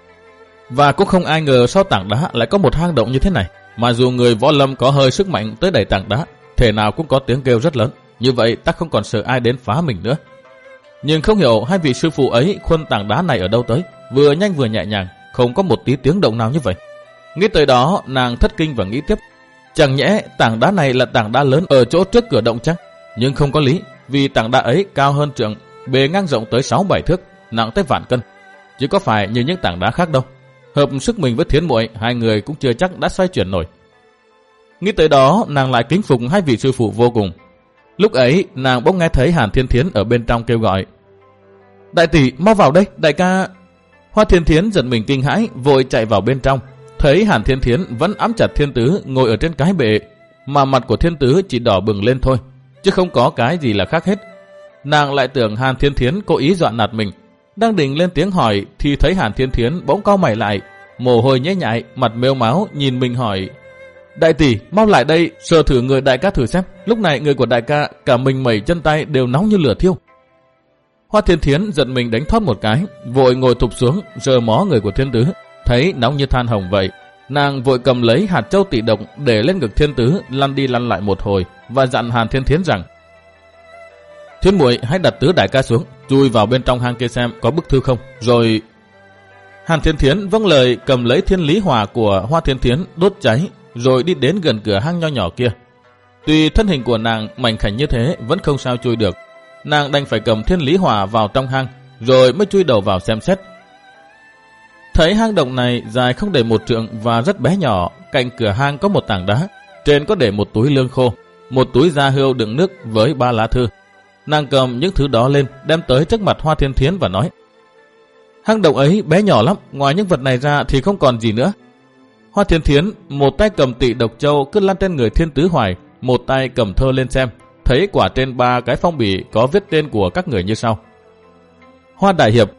Và cũng không ai ngờ sau tảng đá lại có một hang động như thế này. Mà dù người võ lâm có hơi sức mạnh tới đẩy tảng đá, thể nào cũng có tiếng kêu rất lớn. Như vậy ta không còn sợ ai đến phá mình nữa. Nhưng không hiểu hai vị sư phụ ấy khuân tảng đá này ở đâu tới, vừa nhanh vừa nhẹ nhàng, không có một tí tiếng động nào như vậy. Nghĩ tới đó, nàng thất kinh và nghĩ tiếp, chẳng nhẽ tảng đá này là tảng đá lớn ở chỗ trước cửa động chăng? Nhưng không có lý, vì tảng đá ấy cao hơn trượng, bề ngang rộng tới sáu bảy thước, nặng tới vạn cân, chứ có phải như những tảng đá khác đâu. Hợp sức mình với Thiến Muội, hai người cũng chưa chắc đã xoay chuyển nổi. Nghĩ tới đó, nàng lại kính phục hai vị sư phụ vô cùng. Lúc ấy, nàng bỗng nghe thấy Hàn Thiên Thiến ở bên trong kêu gọi, đại tỷ, mau vào đây, đại ca. Hoa Thiên Thiến giật mình kinh hãi, vội chạy vào bên trong. Thấy Hàn Thiên Thiến vẫn ẵm chặt Thiên Tứ ngồi ở trên cái bệ, mà mặt của Thiên Tứ chỉ đỏ bừng lên thôi, chứ không có cái gì là khác hết. Nàng lại tưởng Hàn Thiên Thiến cố ý dọa nạt mình, đang định lên tiếng hỏi thì thấy Hàn Thiên Thiến bỗng cau mày lại, mồ hôi nhễ nhại, mặt mếu máu, nhìn mình hỏi, đại tỷ, mau lại đây, sờ thử người đại ca thử xem. Lúc này người của đại ca cả mình mẩy chân tay đều nóng như lửa thiêu. Hoa Thiên Thiến giật mình đánh thoát một cái, vội ngồi thụp xuống, sờ mó người của Thiên Tứ, thấy nóng như than hồng vậy. Nàng vội cầm lấy hạt châu tị độc để lên ngực Thiên Tứ, lăn đi lăn lại một hồi và dặn Hàn Thiên Thiến rằng, Thiên Muội hãy đặt Tứ đại ca xuống, chui vào bên trong hang kia xem có bức thư không, rồi... Hàn Thiên Thiến vâng lời cầm lấy thiên lý hỏa của Hoa Thiên Thiến đốt cháy, rồi đi đến gần cửa hang nho nhỏ kia. Tuy thân hình của nàng mảnh khảnh như thế vẫn không sao chui được, nàng đành phải cầm thiên lý hỏa vào trong hang, rồi mới chui đầu vào xem xét. Thấy hang động này dài không đầy một trượng và rất bé nhỏ, cạnh cửa hang có một tảng đá, trên có để một túi lương khô, một túi da hươu đựng nước với ba lá thư. Nàng cầm những thứ đó lên, đem tới trước mặt Hoa Thiên Thiến và nói, hang động ấy bé nhỏ lắm, ngoài những vật này ra thì không còn gì nữa. Hoa Thiên Thiến một tay cầm tị độc châu cứ lăn trên người Thiên Tứ hoài, một tay cầm thơ lên xem, thấy quả trên ba cái phong bì có viết tên của các người như sau. Hoa Đại Hiệp,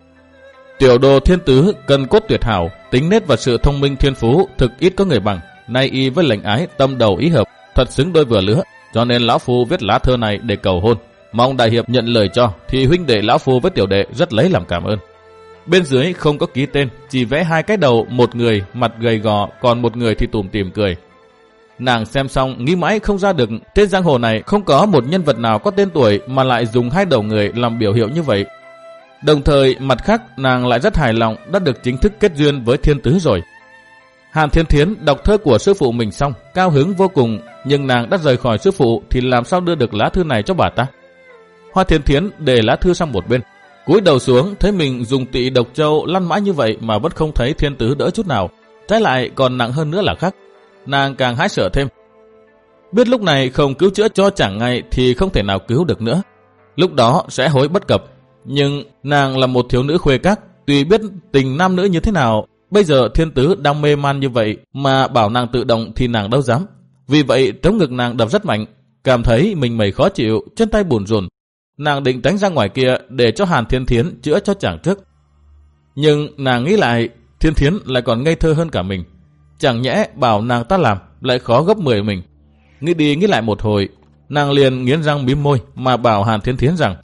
tiểu đồ Thiên Tứ cần cốt tuyệt hảo, tính nết và sự thông minh thiên phú thực ít có người bằng, nay y với lệnh ái tâm đầu ý hợp, thật xứng đôi vừa lứa, cho nên lão phu viết lá thơ này để cầu hôn, mong Đại Hiệp nhận lời cho, thì huynh đệ lão phu với tiểu đệ rất lấy làm cảm ơn. Bên dưới không có ký tên, chỉ vẽ hai cái đầu, một người mặt gầy gò, còn một người thì tủm tỉm cười. Nàng xem xong nghĩ mãi không ra được, trên giang hồ này không có một nhân vật nào có tên tuổi mà lại dùng hai đầu người làm biểu hiệu như vậy. Đồng thời mặt khác nàng lại rất hài lòng đã được chính thức kết duyên với Thiên Tứ rồi. Hàn Thiên Thiến đọc thơ của sư phụ mình xong, cao hứng vô cùng, nhưng nàng đã rời khỏi sư phụ thì làm sao đưa được lá thư này cho bà ta. Hoa Thiên Thiến để lá thư sang một bên, cúi đầu xuống thấy mình dùng tị độc châu lăn mãi như vậy mà vẫn không thấy Thiên Tứ đỡ chút nào, trái lại còn nặng hơn nữa là khác. Nàng càng hãi sợ thêm. Biết lúc này không cứu chữa cho chẳng ngay thì không thể nào cứu được nữa. Lúc đó sẽ hối bất cập. Nhưng nàng là một thiếu nữ khuê các, tuy biết tình nam nữ như thế nào, bây giờ Thiên Tứ đang mê man như vậy mà bảo nàng tự động thì nàng đâu dám. Vì vậy trống ngực nàng đập rất mạnh, cảm thấy mình mẩy khó chịu, chân tay bùn rùn. Nàng định tránh ra ngoài kia để cho Hàn Thiên Thiến chữa cho chàng trước. Nhưng nàng nghĩ lại, Thiên Thiến lại còn ngây thơ hơn cả mình. Chẳng nhẽ bảo nàng ta làm lại khó gấp mười mình. Nghĩ đi nghĩ lại một hồi, nàng liền nghiến răng mím môi mà bảo Hàn Thiên Thiến rằng,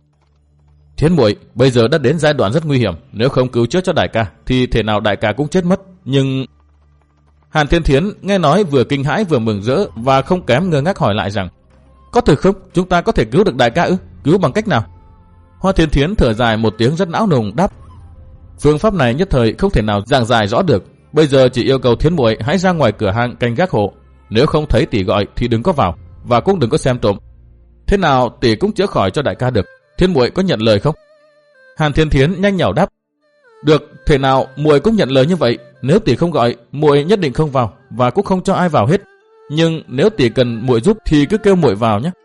Thiến muội bây giờ đã đến giai đoạn rất nguy hiểm, nếu không cứu chữa cho đại ca thì thể nào đại ca cũng chết mất. Nhưng Hàn Thiên Thiến nghe nói vừa kinh hãi vừa mừng rỡ và không kém ngơ ngác hỏi lại rằng, có thực không? Chúng ta có thể cứu được đại ca ư? Cứu bằng cách nào? Hoa Thiên Thiến thở dài một tiếng rất não nùng đáp, phương pháp này nhất thời không thể nào giảng giải rõ được. Bây giờ chỉ yêu cầu Thiến muội hãy ra ngoài cửa hang canh gác hộ, nếu không thấy tỷ gọi thì đừng có vào và cũng đừng có xem trộm. Thế nào tỷ cũng chữa khỏi cho đại ca được. Thiên muội có nhận lời không? Hàn Thiên Thiến nhanh nhảu đáp, được, thể nào muội cũng nhận lời như vậy. Nếu tỷ không gọi, muội nhất định không vào và cũng không cho ai vào hết. Nhưng nếu tỷ cần muội giúp thì cứ kêu muội vào nhé.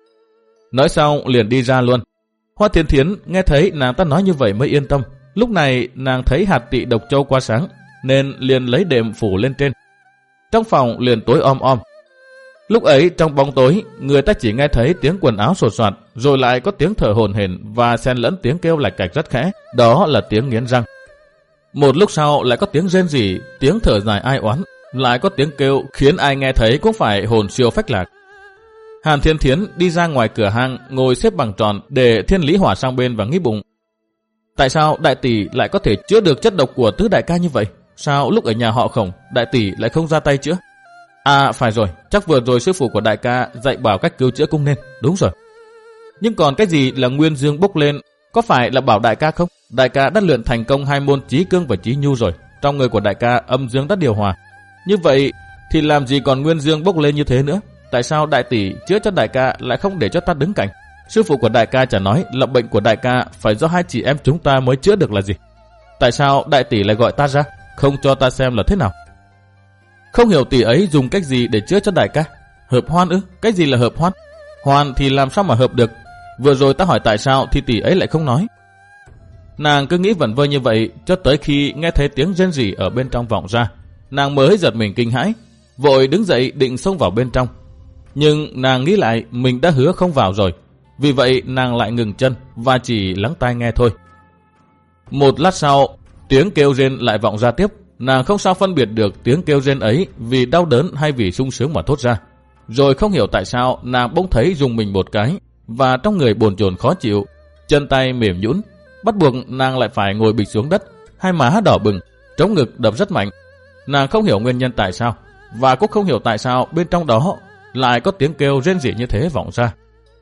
Nói xong liền đi ra luôn. Hoa Thiên Thiến nghe thấy nàng ta nói như vậy mới yên tâm. Lúc này nàng thấy hạt tị độc châu quá sáng nên liền lấy đệm phủ lên trên. Trong phòng liền tối om om. Lúc ấy trong bóng tối, người ta chỉ nghe thấy tiếng quần áo sột soạt, rồi lại có tiếng thở hổn hển và xen lẫn tiếng kêu lạch cạch rất khẽ, đó là tiếng nghiến răng. Một lúc sau lại có tiếng rên rỉ, tiếng thở dài ai oán, lại có tiếng kêu khiến ai nghe thấy cũng phải hồn siêu phách lạc. Hàn Thiên Thiến đi ra ngoài cửa hang, ngồi xếp bằng tròn để Thiên Lý Hỏa sang bên và nghĩ bụng. Tại sao đại tỷ lại có thể chữa được chất độc của tứ đại ca như vậy? Sao lúc ở nhà họ Khổng, đại tỷ lại không ra tay chữa? À phải rồi, chắc vừa rồi sư phụ của đại ca dạy bảo cách cứu chữa cũng nên, đúng rồi. Nhưng còn cái gì là nguyên dương bốc lên, có phải là bảo đại ca không? Đại ca đã luyện thành công hai môn chí cương và chí nhu rồi, trong người của đại ca âm dương đã điều hòa. Như vậy thì làm gì còn nguyên dương bốc lên như thế nữa? Tại sao đại tỷ chữa cho đại ca lại không để cho ta đứng cạnh? Sư phụ của đại ca chả nói là bệnh của đại ca phải do hai chị em chúng ta mới chữa được là gì? Tại sao đại tỷ lại gọi ta ra, không cho ta xem là thế nào? Không hiểu tỷ ấy dùng cách gì để chữa cho đại ca. Hợp hoan ư? Cái gì là hợp hoan? Hoan thì làm sao mà hợp được? Vừa rồi ta hỏi tại sao thì tỷ ấy lại không nói. Nàng cứ nghĩ vẩn vơ như vậy cho tới khi nghe thấy tiếng rên rỉ ở bên trong vọng ra. Nàng mới giật mình kinh hãi, vội đứng dậy định xông vào bên trong. Nhưng nàng nghĩ lại mình đã hứa không vào rồi. Vì vậy nàng lại ngừng chân và chỉ lắng tai nghe thôi. Một lát sau, tiếng kêu rên lại vọng ra tiếp. Nàng không sao phân biệt được tiếng kêu rên ấy vì đau đớn hay vì sung sướng mà thốt ra. Rồi không hiểu tại sao nàng bỗng thấy rùng mình một cái và trong người bồn chồn khó chịu, chân tay mềm nhũn, bắt buộc nàng lại phải ngồi bịch xuống đất, hai má đỏ bừng, trống ngực đập rất mạnh. Nàng không hiểu nguyên nhân tại sao và cũng không hiểu tại sao bên trong đó lại có tiếng kêu rên rỉ như thế vọng ra.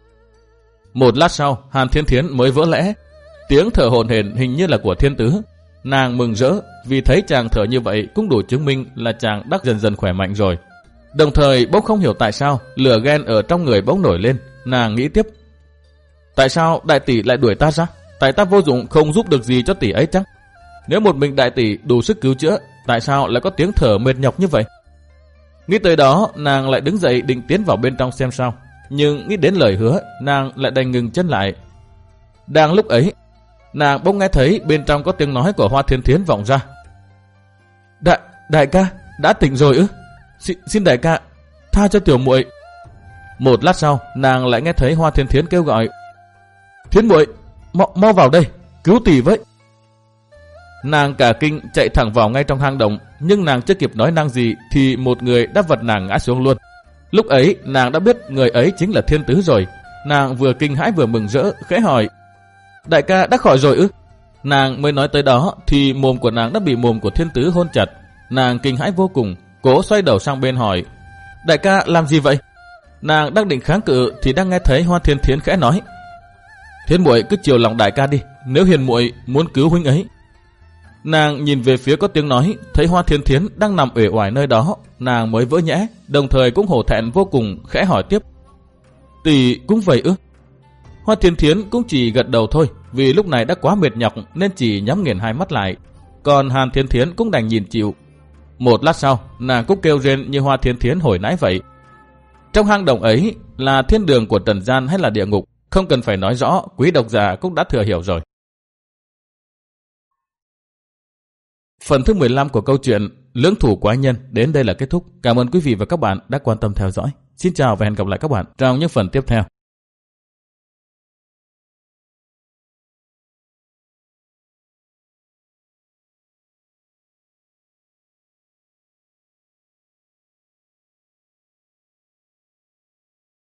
Một lát sau, Hàn Thiên Thiến mới vỡ lẽ. Tiếng thở hổn hển hình như là của Thiên Tứ. Nàng mừng rỡ vì thấy chàng thở như vậy cũng đủ chứng minh là chàng đắc dần dần khỏe mạnh rồi. Đồng thời bỗng không hiểu tại sao lửa ghen ở trong người bỗng nổi lên. Nàng nghĩ tiếp, tại sao đại tỷ lại đuổi ta ra? Tại ta vô dụng không giúp được gì cho tỷ ấy chắc? Nếu một mình đại tỷ đủ sức cứu chữa, tại sao lại có tiếng thở mệt nhọc như vậy? Nghĩ tới đó, nàng lại đứng dậy định tiến vào bên trong xem sao. Nhưng nghĩ đến lời hứa, nàng lại đành ngừng chân lại. Đang lúc ấy, nàng bỗng nghe thấy bên trong có tiếng nói của Hoa Thiên Thiến vọng ra. Đại, đại ca, đã tỉnh rồi ư? Xin, xin đại ca, tha cho tiểu muội. Một lát sau, nàng lại nghe thấy Hoa Thiên Thiến kêu gọi. Thiến muội, mau, mau vào đây, cứu tỷ với. Nàng cả kinh chạy thẳng vào ngay trong hang động, nhưng nàng chưa kịp nói năng gì thì một người đã vật nàng ngã xuống luôn. Lúc ấy nàng đã biết người ấy chính là Thiên Tứ rồi. Nàng vừa kinh hãi vừa mừng rỡ, khẽ hỏi, đại ca đã khỏi rồi ư? Nàng mới nói tới đó thì mồm của nàng đã bị mồm của Thiên Tứ hôn chặt. Nàng kinh hãi vô cùng, cố xoay đầu sang bên hỏi, đại ca làm gì vậy? Nàng đang định kháng cự thì đang nghe thấy Hoa Thiên Thiến khẽ nói, Thiên muội cứ chiều lòng đại ca đi, nếu hiền muội muốn cứu huynh ấy. Nàng nhìn về phía có tiếng nói, thấy Hoa Thiên Thiến đang nằm uể oải nơi đó, nàng mới vỡ nhẽ, đồng thời cũng hổ thẹn vô cùng, khẽ hỏi tiếp, tỷ cũng vậy ư? Hoa Thiên Thiến cũng chỉ gật đầu thôi, vì lúc này đã quá mệt nhọc nên chỉ nhắm nghiền hai mắt lại. Còn Hàn Thiên Thiến cũng đành nhìn chịu. Một lát sau, nàng cũng kêu rên như Hoa Thiên Thiến hồi nãy vậy. Trong hang động ấy là thiên đường của trần gian hay là địa ngục, không cần phải nói rõ, quý độc giả cũng đã thừa hiểu rồi. Phần thứ mười lăm của câu chuyện Lưỡng thủ quái nhân đến đây là kết thúc. Cảm ơn quý vị và các bạn đã quan tâm theo dõi. Xin chào và hẹn gặp lại các bạn trong những phần tiếp theo.